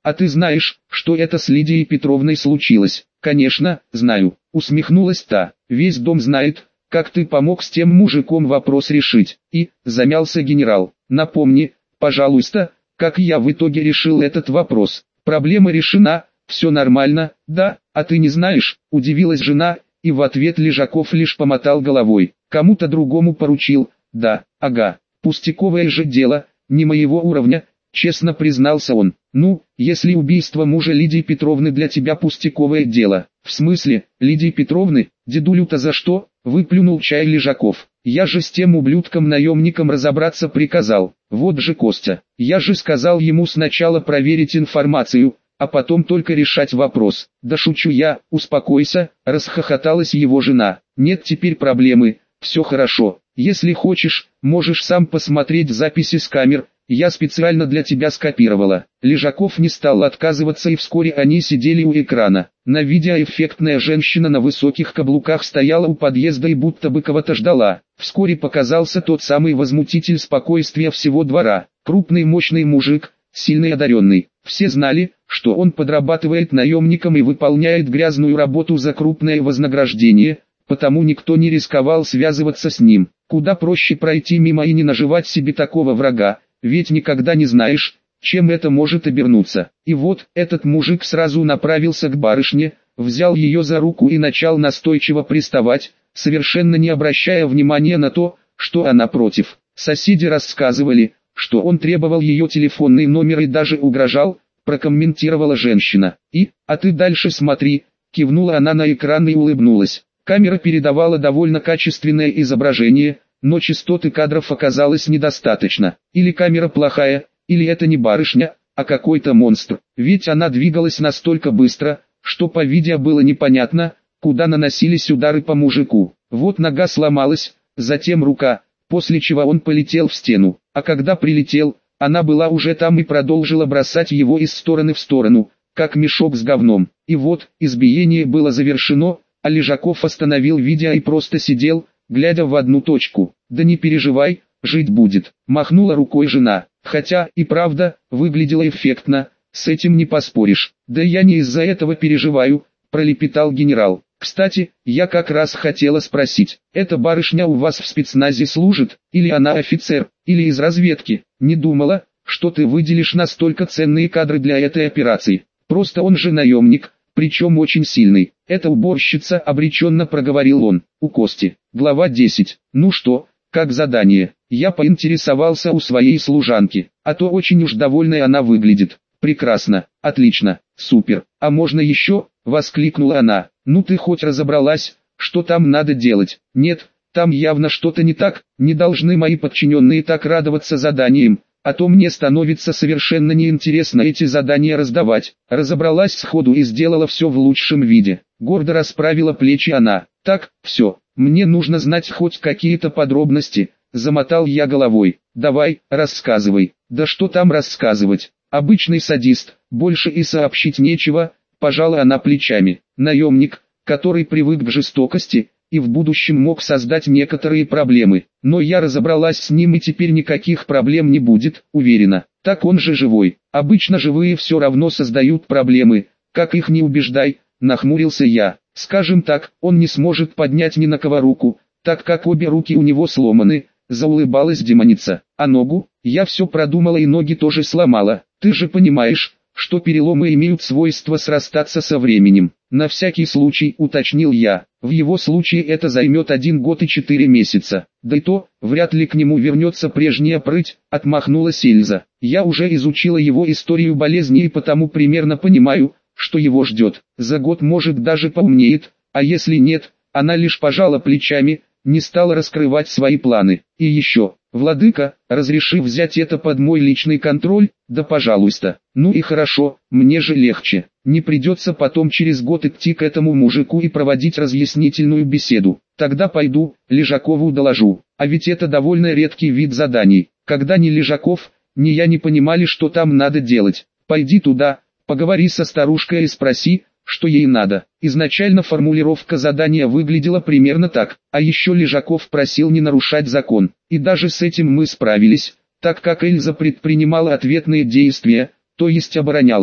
А ты знаешь, что это с Лидией Петровной случилось? Конечно, знаю, усмехнулась та. Весь дом знает, как ты помог с тем мужиком вопрос решить. И, замялся генерал, напомни, пожалуйста, как я в итоге решил этот вопрос. Проблема решена, все нормально, да, а ты не знаешь, удивилась жена, и в ответ Лежаков лишь помотал головой. Кому-то другому поручил, да, ага, пустяковое же дело, не моего уровня, честно признался он. Ну, если убийство мужа Лидии Петровны для тебя пустяковое дело. В смысле, Лидии Петровны, дедулю-то за что? Выплюнул чай Лежаков. Я же с тем ублюдком-наемником разобраться приказал. Вот же Костя. Я же сказал ему сначала проверить информацию, а потом только решать вопрос. Да шучу я, успокойся, расхохоталась его жена. Нет теперь проблемы, все хорошо. Если хочешь, можешь сам посмотреть записи с камер. Я специально для тебя скопировала. Лежаков не стал отказываться, и вскоре они сидели у экрана. На видео эффектная женщина на высоких каблуках стояла у подъезда и будто бы кого-то ждала. Вскоре показался тот самый возмутитель спокойствия всего двора. Крупный мощный мужик, сильный одаренный. Все знали, что он подрабатывает наемником и выполняет грязную работу за крупное вознаграждение, потому никто не рисковал связываться с ним. Куда проще пройти мимо и не наживать себе такого врага. Ведь никогда не знаешь, чем это может обернуться. И вот, этот мужик сразу направился к барышне, взял ее за руку и начал настойчиво приставать, совершенно не обращая внимания на то, что она против. Соседи рассказывали, что он требовал ее телефонный номер и даже угрожал, прокомментировала женщина. А ты дальше смотри, кивнула она на экран и улыбнулась. Камера передавала довольно качественное изображение, но частоты кадров оказалось недостаточно. Или камера плохая, или это не барышня, а какой-то монстр. Ведь она двигалась настолько быстро, что по видео было непонятно, куда наносились удары по мужику. Вот нога сломалась, затем рука, после чего он полетел в стену. А когда прилетел, она была уже там и продолжила бросать его из стороны в сторону, как мешок с говном. И вот, избиение было завершено, а Лежаков остановил видео и просто сидел, глядя в одну точку. «Да не переживай, жить будет», — махнула рукой жена. Хотя, и правда, выглядело эффектно, с этим не поспоришь. «Да я не из-за этого переживаю», — пролепетал генерал. «Кстати, я как раз хотела спросить, эта барышня у вас в спецназе служит, или она офицер, или из разведки? Не думала, что ты выделишь настолько ценные кадры для этой операции. Просто он же наемник, причем очень сильный. Это уборщица», — обреченно проговорил он. У Кости. Глава 10. Ну что, как задание? Я поинтересовался у своей служанки, а то очень уж довольной она выглядит. Прекрасно, отлично, супер. А можно еще? Воскликнула она. Ну ты хоть разобралась, что там надо делать? Нет, там явно что-то не так, не должны мои подчиненные так радоваться заданиям. А то мне становится совершенно неинтересно эти задания раздавать. Разобралась сходу и сделала все в лучшем виде. Гордо расправила плечи она. Так, все, мне нужно знать хоть какие-то подробности. Замотал я головой. Давай, рассказывай. Да что там рассказывать? Обычный садист, больше и сообщить нечего. Пожала она плечами. Наемник, который привык к жестокости, и в будущем мог создать некоторые проблемы. Но я разобралась с ним, и теперь никаких проблем не будет, уверена. Так он же живой. Обычно живые все равно создают проблемы, как их не убеждай, нахмурился я. Скажем так, он не сможет поднять ни на кого руку, так как обе руки у него сломаны, заулыбалась демоница. А ногу? Я все продумала и ноги тоже сломала. Ты же понимаешь, что переломы имеют свойство срастаться со временем. На всякий случай уточнил я. В его случае это займет 1 год и 4 месяца. Да и то, вряд ли к нему вернется прежняя прыть, отмахнулась Эльза. Я уже изучила его историю болезни и потому примерно понимаю, что его ждет. За год может даже поумнеет, а если нет, она лишь пожала плечами, не стала раскрывать свои планы. И еще, владыка, разреши взять это под мой личный контроль? Да пожалуйста. Ну и хорошо, мне же легче. Не придется потом через год идти к этому мужику и проводить разъяснительную беседу. Тогда пойду, Лежакову доложу. А ведь это довольно редкий вид заданий. Когда ни Лежаков, ни я не понимали, что там надо делать. Пойди туда, поговори со старушкой и спроси, что ей надо. Изначально формулировка задания выглядела примерно так. А еще Лежаков просил не нарушать закон. И даже с этим мы справились, так как Эльза предпринимала ответные действия, то есть оборонялась.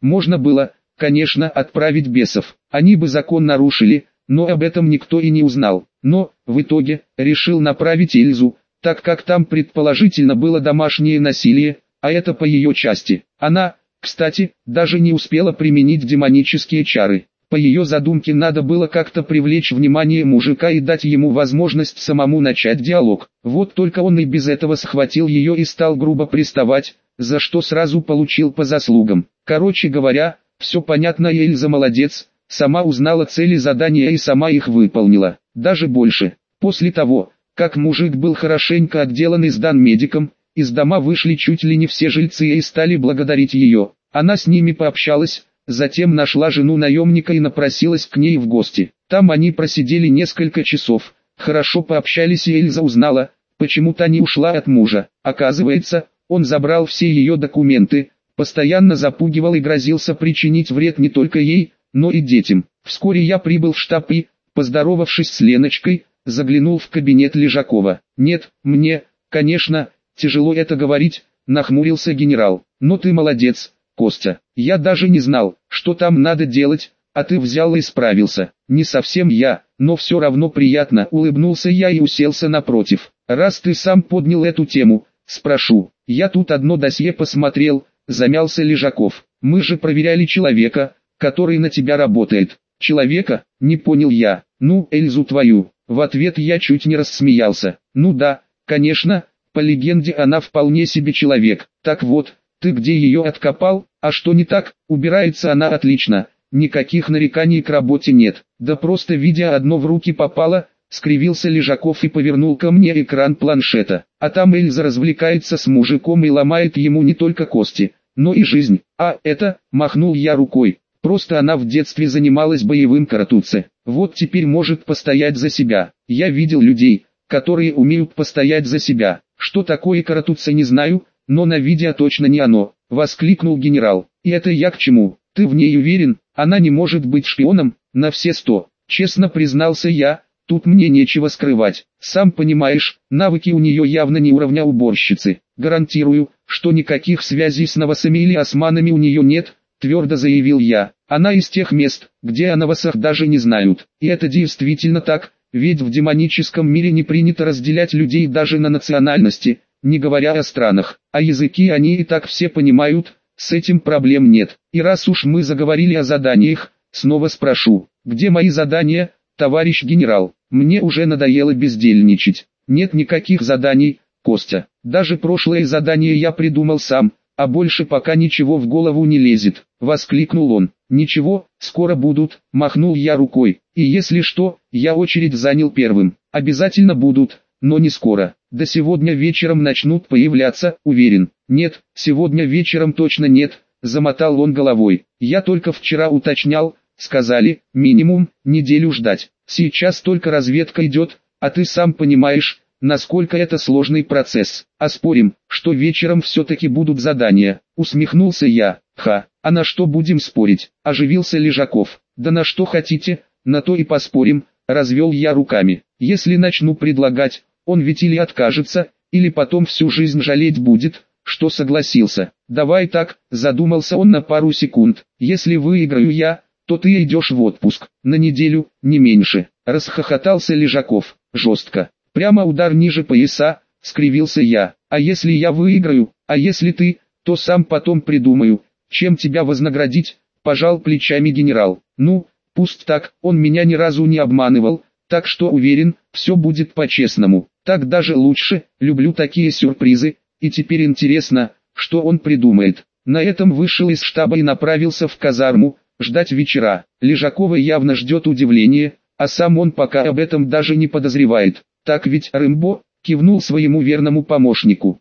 Можно было, конечно, отправить бесов. Они бы закон нарушили, но об этом никто и не узнал. Но, в итоге, решил направить Эльзу, так как там предположительно было домашнее насилие, а это по ее части. Она, кстати, даже не успела применить демонические чары. По ее задумке надо было как-то привлечь внимание мужика и дать ему возможность самому начать диалог. Вот только он и без этого схватил ее и стал грубо приставать, за что сразу получил по заслугам. Короче говоря, все понятно, и Эльза молодец, сама узнала цели задания и сама их выполнила. Даже больше. После того, как мужик был хорошенько отделан и сдан медикам, из дома вышли чуть ли не все жильцы и стали благодарить ее. Она с ними пообщалась, затем нашла жену наемника и напросилась к ней в гости. Там они просидели несколько часов, хорошо пообщались, и Эльза узнала, почему та не ушла от мужа. Оказывается, он забрал все ее документы, постоянно запугивал и грозился причинить вред не только ей, но и детям. Вскоре я прибыл в штаб и, поздоровавшись с Леночкой, заглянул в кабинет Лежакова. «Нет, мне, конечно, тяжело это говорить», — нахмурился генерал. «Но ты молодец, Костя. Я даже не знал, что там надо делать, а ты взял и справился». «Не совсем я, но все равно приятно», — улыбнулся я и уселся напротив. «Раз ты сам поднял эту тему, спрошу. Я тут одно досье посмотрел», — замялся Лежаков. «Мы же проверяли человека, который на тебя работает». «Человека?» — не понял я. «Ну, Эльзу твою». В ответ я чуть не рассмеялся. «Ну да, конечно, по легенде она вполне себе человек. Так вот, ты где ее откопал? А что не так? Убирается она отлично. Никаких нареканий к работе нет. Да просто видя одно в руки попало», — скривился Лежаков и повернул ко мне экран планшета. «А там Эльза развлекается с мужиком и ломает ему не только кости, но и жизнь. А это», — махнул я рукой, — «просто она в детстве занималась боевым каратуце. Вот теперь может постоять за себя. Я видел людей, которые умеют постоять за себя. Что такое каратуце, не знаю, но на видео точно не оно», — воскликнул генерал. «И это я к чему? Ты в ней уверен? Она не может быть шпионом?» «На все 100, честно признался я, тут мне нечего скрывать. Сам понимаешь, навыки у нее явно не уровня уборщицы. Гарантирую, что никаких связей с новосами или османами у нее нет», — твердо заявил я. «Она из тех мест, где о новосах даже не знают. И это действительно так, ведь в демоническом мире не принято разделять людей даже на национальности, не говоря о странах. А языки они и так все понимают, с этим проблем нет. И раз уж мы заговорили о заданиях, снова спрошу, где мои задания, товарищ генерал? Мне уже надоело бездельничать. Нет никаких заданий, Костя. Даже прошлое задание я придумал сам, а больше пока ничего в голову не лезет», — воскликнул он. «Ничего, скоро будут», — махнул я рукой. «И если что, я очередь занял первым. Обязательно будут, но не скоро. До сегодня вечером начнут появляться, уверен». «Нет, сегодня вечером точно нет», — замотал он головой. «Я только вчера уточнял, сказали, минимум, неделю ждать. Сейчас только разведка идет, а ты сам понимаешь, насколько это сложный процесс. А спорим, что вечером все-таки будут задания», — усмехнулся я. «Ха, а на что будем спорить?» — оживился Лежаков. «Да на что хотите, на то и поспорим», — развел я руками. «Если начну предлагать, он ведь или откажется, или потом всю жизнь жалеть будет, что согласился». «Давай так», — задумался он на пару секунд. «Если выиграю я, то ты идешь в отпуск, на неделю, не меньше», — расхохотался Лежаков. «Жестко. Прямо удар ниже пояса», — скривился я. «А если я выиграю, а если ты, то сам потом придумаю, чем тебя вознаградить», — пожал плечами генерал. «Ну, пусть так, он меня ни разу не обманывал, так что уверен, все будет по-честному. Так даже лучше, люблю такие сюрпризы, и теперь интересно, что он придумает». На этом вышел из штаба и направился в казарму, ждать вечера. Лежакова явно ждет удивление, а сам он пока об этом даже не подозревает. «Так ведь, Рэмбо?» — кивнул своему верному помощнику.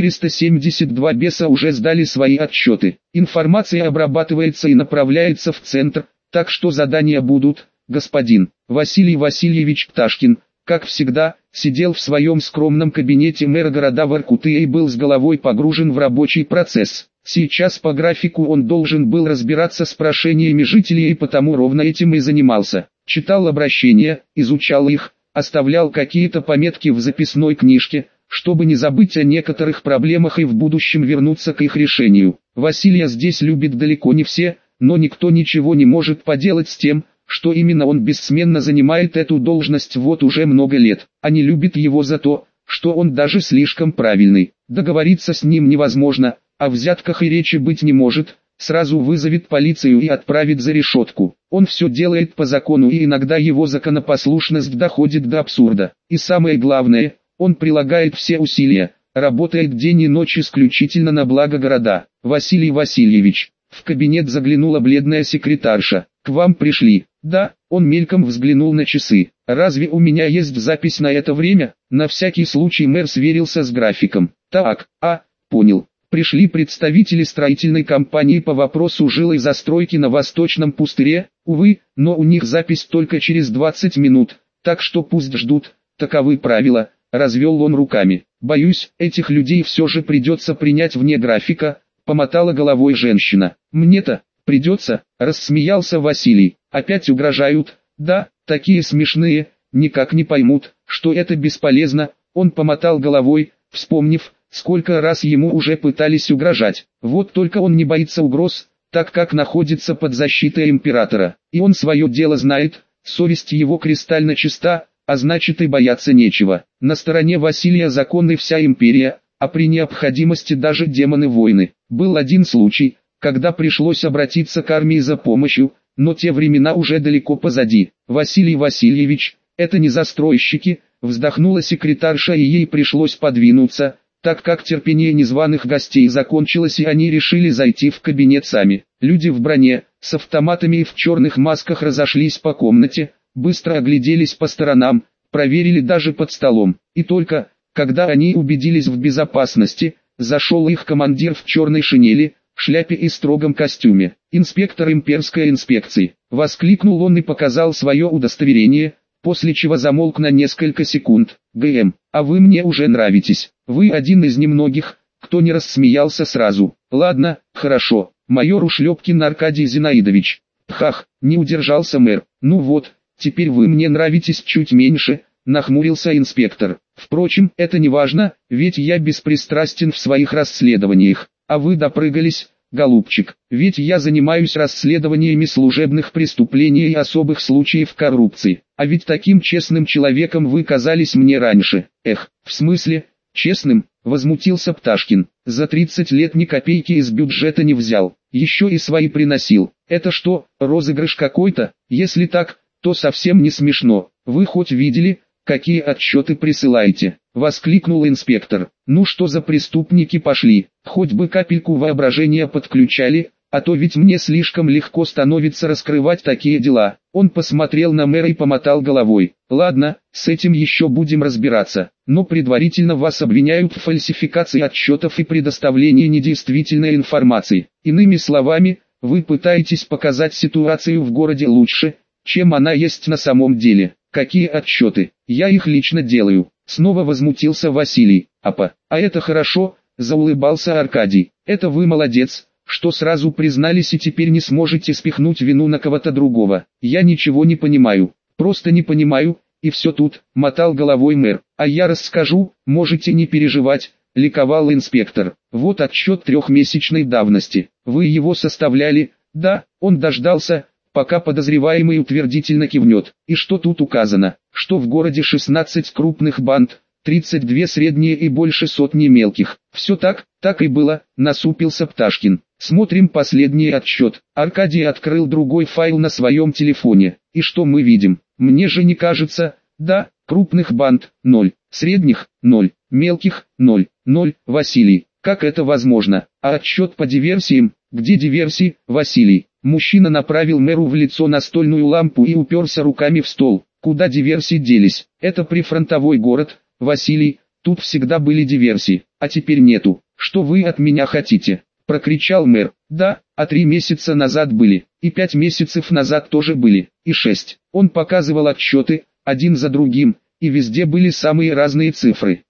472 беса уже сдали свои отчеты. Информация обрабатывается и направляется в центр, так что задания будут. Господин Василий Васильевич Пташкин, как всегда, сидел в своем скромном кабинете мэра города Воркуты и был с головой погружен в рабочий процесс. Сейчас по графику он должен был разбираться с прошениями жителей и потому ровно этим и занимался. Читал обращения, изучал их, оставлял какие-то пометки в записной книжке, чтобы не забыть о некоторых проблемах и в будущем вернуться к их решению. Василия здесь любят далеко не все, но никто ничего не может поделать с тем, что именно он бессменно занимает эту должность вот уже много лет. Они любят его за то, что он даже слишком правильный. Договориться с ним невозможно, о взятках и речи быть не может, сразу вызовет полицию и отправит за решетку. Он все делает по закону, и иногда его законопослушность доходит до абсурда. И самое главное, он прилагает все усилия, работает день и ночь исключительно на благо города. Василий Васильевич, в кабинет заглянула бледная секретарша. К вам пришли. Да, он мельком взглянул на часы. Разве у меня есть запись на это время? На всякий случай мэр сверился с графиком. Так, понял. Пришли представители строительной компании по вопросу жилой застройки на Восточном пустыре. Увы, но у них запись только через 20 минут, так что пусть ждут, таковы правила. Развел он руками. Боюсь, этих людей все же придется принять вне графика, помотала головой женщина. Мне-то придется, рассмеялся Василий. Опять угрожают? Да, такие смешные, никак не поймут, что это бесполезно. Он помотал головой, вспомнив, сколько раз ему уже пытались угрожать. Вот только он не боится угроз, так как находится под защитой императора. И он свое дело знает, совесть его кристально чиста, а значит и бояться нечего. На стороне Василия закон и вся империя, а при необходимости даже демоны-воины. Был один случай, когда пришлось обратиться к армии за помощью, но те времена уже далеко позади. Василий Васильевич, это не застройщики, вздохнула секретарша, и ей пришлось подвинуться, так как терпение незваных гостей закончилось, и они решили зайти в кабинет сами. Люди в броне, с автоматами и в черных масках разошлись по комнате, быстро огляделись по сторонам, проверили даже под столом. И только, когда они убедились в безопасности, зашел их командир в черной шинели, шляпе и строгом костюме. «Инспектор имперской инспекции», — воскликнул он и показал свое удостоверение, после чего замолк на несколько секунд. «ГМ, а вы мне уже нравитесь. Вы один из немногих, кто не рассмеялся сразу. Ладно, хорошо. Майор Ушлепкин Аркадий Зинаидович». «Пхах», — не удержался мэр. «Ну вот, теперь вы мне нравитесь чуть меньше», — нахмурился инспектор. «Впрочем, это не важно, ведь я беспристрастен в своих расследованиях. А вы допрыгались, голубчик, ведь я занимаюсь расследованиями служебных преступлений и особых случаев коррупции. А ведь таким честным человеком вы казались мне раньше». «Эх, в смысле, честным?» — возмутился Пташкин. «За 30 лет ни копейки из бюджета не взял, еще и свои приносил. Это что, розыгрыш какой-то? Если так, то совсем не смешно. Вы хоть видели, какие отчеты присылаете?» — воскликнул инспектор. «Ну что за преступники пошли, хоть бы капельку воображения подключали, а то ведь мне слишком легко становится раскрывать такие дела». Он посмотрел на мэра и помотал головой. «Ладно, с этим еще будем разбираться, но предварительно вас обвиняют в фальсификации отчетов и предоставлении недействительной информации. Иными словами, вы пытаетесь показать ситуацию в городе лучше, чем она есть на самом деле». «Какие отчеты? Я их лично делаю», — снова возмутился Василий. «А это хорошо», — заулыбался Аркадий. «Это вы молодец, что сразу признались и теперь не сможете спихнуть вину на кого-то другого. Я ничего не понимаю, просто не понимаю, и все тут», — мотал головой мэр. «А я расскажу, можете не переживать», — ликовал инспектор. «Вот отчет 3-месячной давности. Вы его составляли?» «Да». Он дождался, пока подозреваемый утвердительно кивнет. «И что тут указано? Что в городе 16 крупных банд, 32 средние и больше сотни мелких». «Все так, так и было», — насупился Пташкин. «Смотрим последний отчет». Аркадий открыл другой файл на своем телефоне. «И что мы видим? Мне же не кажется...» «Да, крупных банд — 0, средних — 0, мелких — 0, 0, Василий, как это возможно? А отчет по диверсиям? Где диверсии, Василий?» Мужчина направил мэру в лицо настольную лампу и уперся руками в стол. «Куда диверсии делись? Это прифронтовой город, Василий, тут всегда были диверсии, а теперь нету. Что вы от меня хотите?» — прокричал мэр. «Да, а 3 месяца назад были, и 5 месяцев назад тоже были, и 6. Он показывал отчеты, один за другим, и везде были самые разные цифры.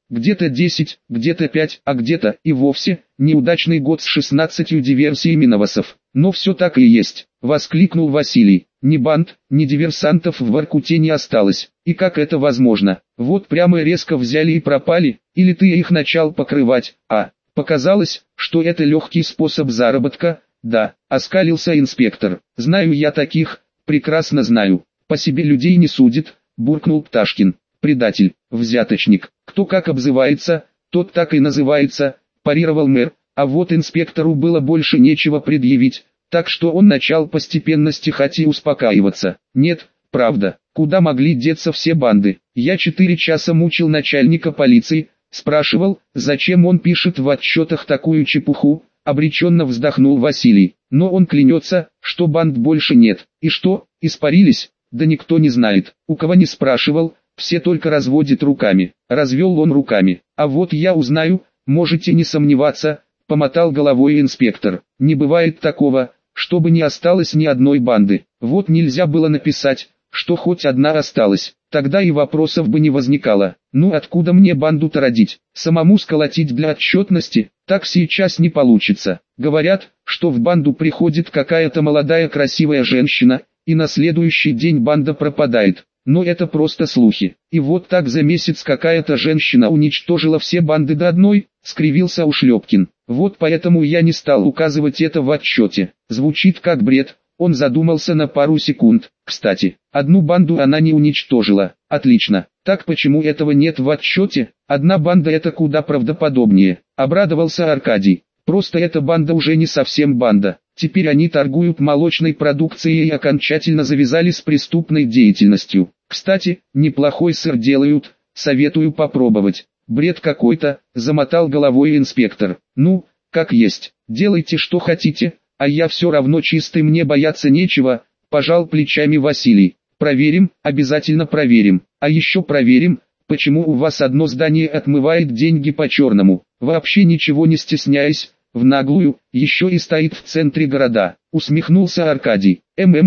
где-то 10, где-то 5, а где-то и вовсе неудачный год с 16 диверсиями новосов. Но все так и есть, воскликнул Василий. Ни банд, ни диверсантов в Воркуте не осталось. И как это возможно? Вот прямо резко взяли и пропали, или ты их начал покрывать, а? Показалось, что это легкий способ заработка. Да, оскалился инспектор. Знаю я таких, прекрасно знаю. По себе людей не судит, буркнул Пташкин. Предатель, взяточник, кто как обзывается, тот так и называется, парировал мэр, а вот инспектору было больше нечего предъявить, так что он начал постепенно стихать и успокаиваться. Нет, правда, куда могли деться все банды? Я 4 часа мучил начальника полиции, спрашивал, зачем он пишет в отчетах такую чепуху, обреченно вздохнул Василий. Но он клянется, что банд больше нет. И что, испарились? Да никто не знает. У кого не спрашивал, все только разводят руками. Развел он руками. А вот я узнаю, можете не сомневаться, помотал головой инспектор. Не бывает такого, чтобы не осталось ни одной банды. Вот нельзя было написать, что хоть одна осталась. Тогда и вопросов бы не возникало. Ну откуда мне банду-то родить? Самому сколотить для отчетности? Так сейчас не получится. Говорят, что в банду приходит какая-то молодая красивая женщина, и на следующий день банда пропадает. Но это просто слухи. И вот так за месяц какая-то женщина уничтожила все банды до одной, скривился Ушлепкин. Вот поэтому я не стал указывать это в отчете. Звучит как бред. Он задумался на пару секунд. Кстати, одну банду она не уничтожила. Отлично. Так почему этого нет в отчете? Одна банда это куда правдоподобнее. Обрадовался Аркадий. Просто эта банда уже не совсем банда. Теперь они торгуют молочной продукцией и окончательно завязали с преступной деятельностью. Кстати, неплохой сыр делают, советую попробовать. Бред какой-то, замотал головой инспектор. Ну, как есть, делайте что хотите, а я все равно чистый, мне бояться нечего, пожал плечами Василий. Проверим, обязательно проверим, а еще проверим, почему у вас одно здание отмывает деньги по-черному, вообще ничего не стесняясь, в наглую, еще и стоит в центре города, усмехнулся Аркадий.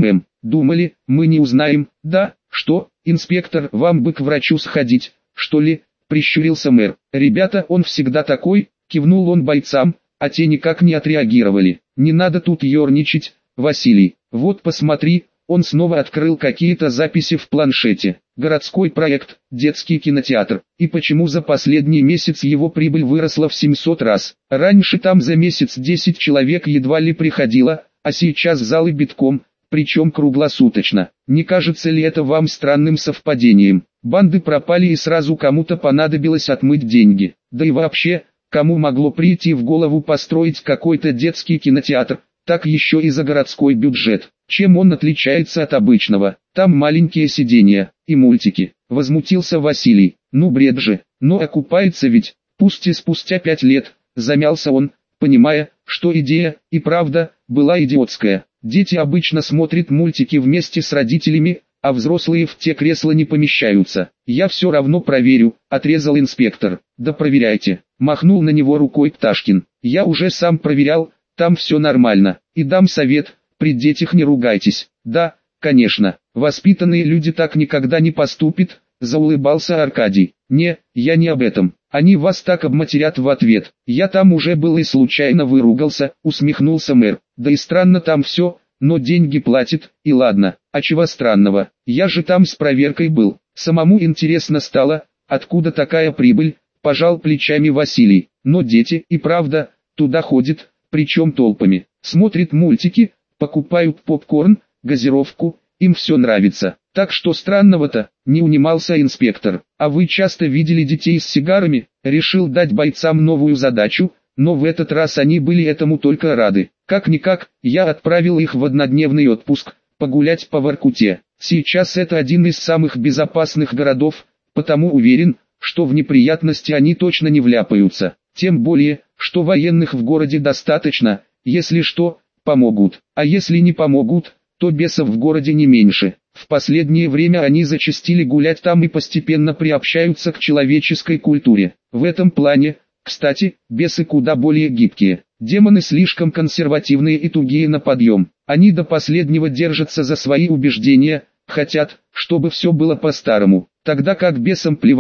Думали, мы не узнаем, да, что, инспектор, вам бы к врачу сходить, что ли, прищурился мэр. Ребята, он всегда такой, кивнул он бойцам, а те никак не отреагировали. Не надо тут ерничать, Василий, вот посмотри, он снова открыл какие-то записи в планшете. Городской проект, детский кинотеатр. И почему за последний месяц его прибыль выросла в 700 раз. Раньше там за месяц 10 человек едва ли приходило, а сейчас залы битком, причем круглосуточно. Не кажется ли это вам странным совпадением? Банды пропали и сразу кому-то понадобилось отмыть деньги. Да и вообще, кому могло прийти в голову построить какой-то детский кинотеатр, так еще и за городской бюджет? Чем он отличается от обычного? Там маленькие сиденья и мультики. Возмутился Василий. Ну бред же, но окупается ведь, пусть и спустя 5 лет, замялся он, понимая, что идея, и правда, была идиотская. Дети обычно смотрят мультики вместе с родителями, а взрослые в те кресла не помещаются. Я все равно проверю, отрезал инспектор. Да проверяйте, махнул на него рукой Пташкин. Я уже сам проверял, там все нормально. И дам совет, при детях не ругайтесь. Да, конечно, воспитанные люди так никогда не поступят, заулыбался Аркадий. Не, я не об этом. Они вас так обматерят в ответ. Я там уже был и случайно выругался, усмехнулся мэр. Да и странно там все, но деньги платят, и ладно, а чего странного? Я же там с проверкой был. Самому интересно стало, откуда такая прибыль, пожал плечами Василий. Но дети, и правда, туда ходят, причем толпами. Смотрят мультики, покупают попкорн, газировку, им все нравится. Так что странного-то, не унимался инспектор. А вы часто видели детей с сигарами? Решил дать бойцам новую задачу, но в этот раз они были этому только рады. Как-никак, я отправил их в однодневный отпуск, погулять по Воркуте. Сейчас это один из самых безопасных городов, потому уверен, что в неприятности они точно не вляпаются. Тем более, что военных в городе достаточно, если что, помогут. А если не помогут, то бесов в городе не меньше. В последнее время они зачастили гулять там и постепенно приобщаются к человеческой культуре. В этом плане, кстати, бесы куда более гибкие. Демоны слишком консервативные и тугие на подъем. Они до последнего держатся за свои убеждения, хотят, чтобы все было по-старому. Тогда как бесам плевать,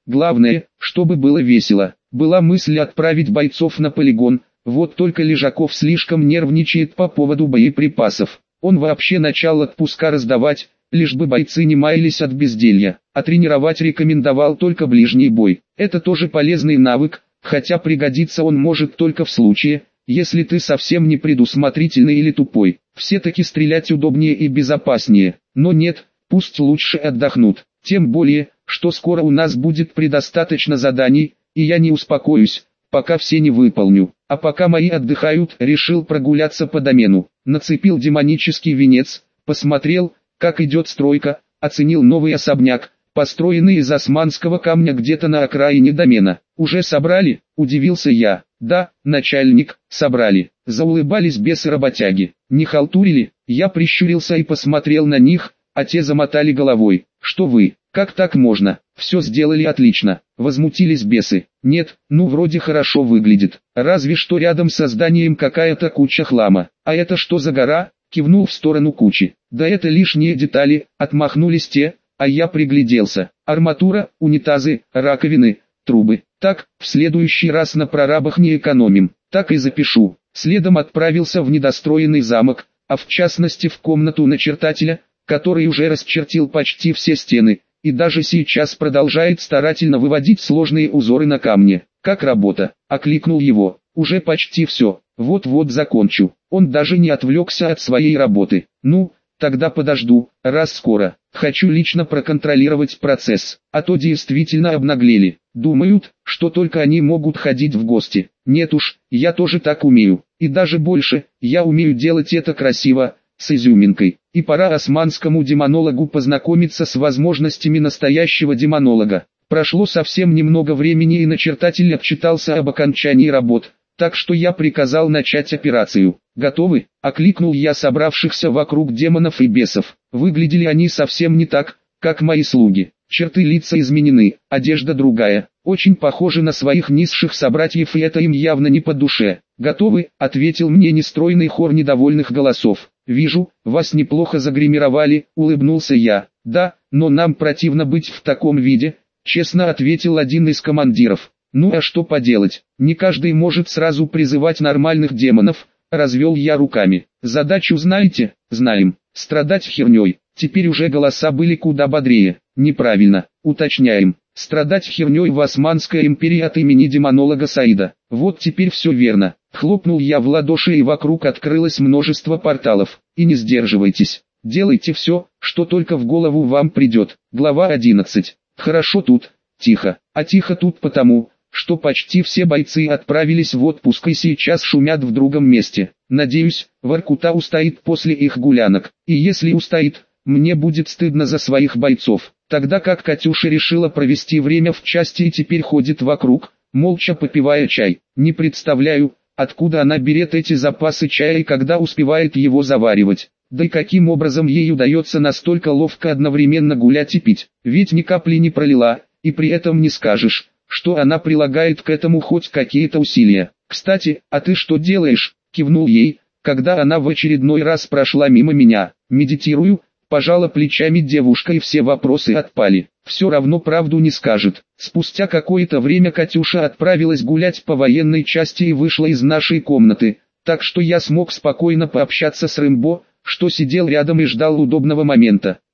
главное, чтобы было весело. Была мысль отправить бойцов на полигон, вот только Лежаков слишком нервничает по поводу боеприпасов. Он вообще начал отпуска раздавать, лишь бы бойцы не маялись от безделья, а тренировать рекомендовал только ближний бой. Это тоже полезный навык, хотя пригодится он может только в случае, если ты совсем не предусмотрительный или тупой. Все-таки стрелять удобнее и безопаснее, но нет, пусть лучше отдохнут. Тем более, что скоро у нас будет предостаточно заданий, и я не успокоюсь, пока все не выполню. А пока мои отдыхают, решил прогуляться по домену. Нацепил демонический венец, посмотрел, как идет стройка, оценил новый особняк, построенный из османского камня где-то на окраине домена. «Уже собрали?» – удивился я. «Да, начальник, собрали». Заулыбались бесы-работяги. «Не халтурили?» Я прищурился и посмотрел на них, а те замотали головой. «Что вы, как так можно? Все сделали отлично», — возмутились бесы. «Нет, ну вроде хорошо выглядит, разве что рядом со зданием какая-то куча хлама. А это что за гора?» — кивнул в сторону кучи. «Да это лишние детали», — отмахнулись те, а я пригляделся. «Арматура, унитазы, раковины, трубы. Так, в следующий раз на прорабах не экономим». «Так и запишу». Следом отправился в недостроенный замок, а в частности в комнату начертателя, который уже расчертил почти все стены, и даже сейчас продолжает старательно выводить сложные узоры на камне. «Как работа?» – окликнул его. «Уже почти все, вот-вот закончу». Он даже не отвлекся от своей работы. «Ну, тогда подожду, раз скоро. Хочу лично проконтролировать процесс, а то действительно обнаглели. Думают, что только они могут ходить в гости. Нет уж, я тоже так умею. И даже больше, я умею делать это красиво, с изюминкой. И пора османскому демонологу познакомиться с возможностями настоящего демонолога». Прошло совсем немного времени и начертатель отчитался об окончании работ, так что я приказал начать операцию. «Готовы?» – окликнул я собравшихся вокруг демонов и бесов. Выглядели они совсем не так, как мои слуги. Черты лица изменены, одежда другая, очень похожи на своих низших собратьев, и это им явно не по душе. «Готовы?» – ответил мне нестройный хор недовольных голосов. «Вижу, вас неплохо загримировали», – улыбнулся я. «Да, но нам противно быть в таком виде», – честно ответил один из командиров. «Ну а что поделать, не каждый может сразу призывать нормальных демонов», – развел я руками. «Задачу знаете?» «Знаем. Страдать херней». Теперь уже голоса были куда бодрее. «Неправильно. Уточняем. Страдать херней в Османской империи от имени демонолога Саида». «Вот теперь все верно». Хлопнул я в ладоши, и вокруг открылось множество порталов. «И не сдерживайтесь. Делайте все, что только в голову вам придет». Глава 11. Хорошо тут, тихо. А тихо тут потому, что почти все бойцы отправились в отпуск и сейчас шумят в другом месте. Надеюсь, Воркута устоит после их гулянок. И если устоит, мне будет стыдно за своих бойцов. Тогда как Катюша решила провести время в части и теперь ходит вокруг, молча попивая чай. Не представляю, откуда она берет эти запасы чая и когда успевает его заваривать. Да и каким образом ей удается настолько ловко одновременно гулять и пить. Ведь ни капли не пролила, и при этом не скажешь, что она прилагает к этому хоть какие-то усилия. «Кстати, а ты что делаешь?» – кивнул ей, когда она в очередной раз прошла мимо меня. «Медитирую», – пожала плечами девушка, и все вопросы отпали. Все равно правду не скажет. Спустя какое-то время Катюша отправилась гулять по военной части и вышла из нашей комнаты, так что я смог спокойно пообщаться с Рэмбо, что сидел рядом и ждал удобного момента.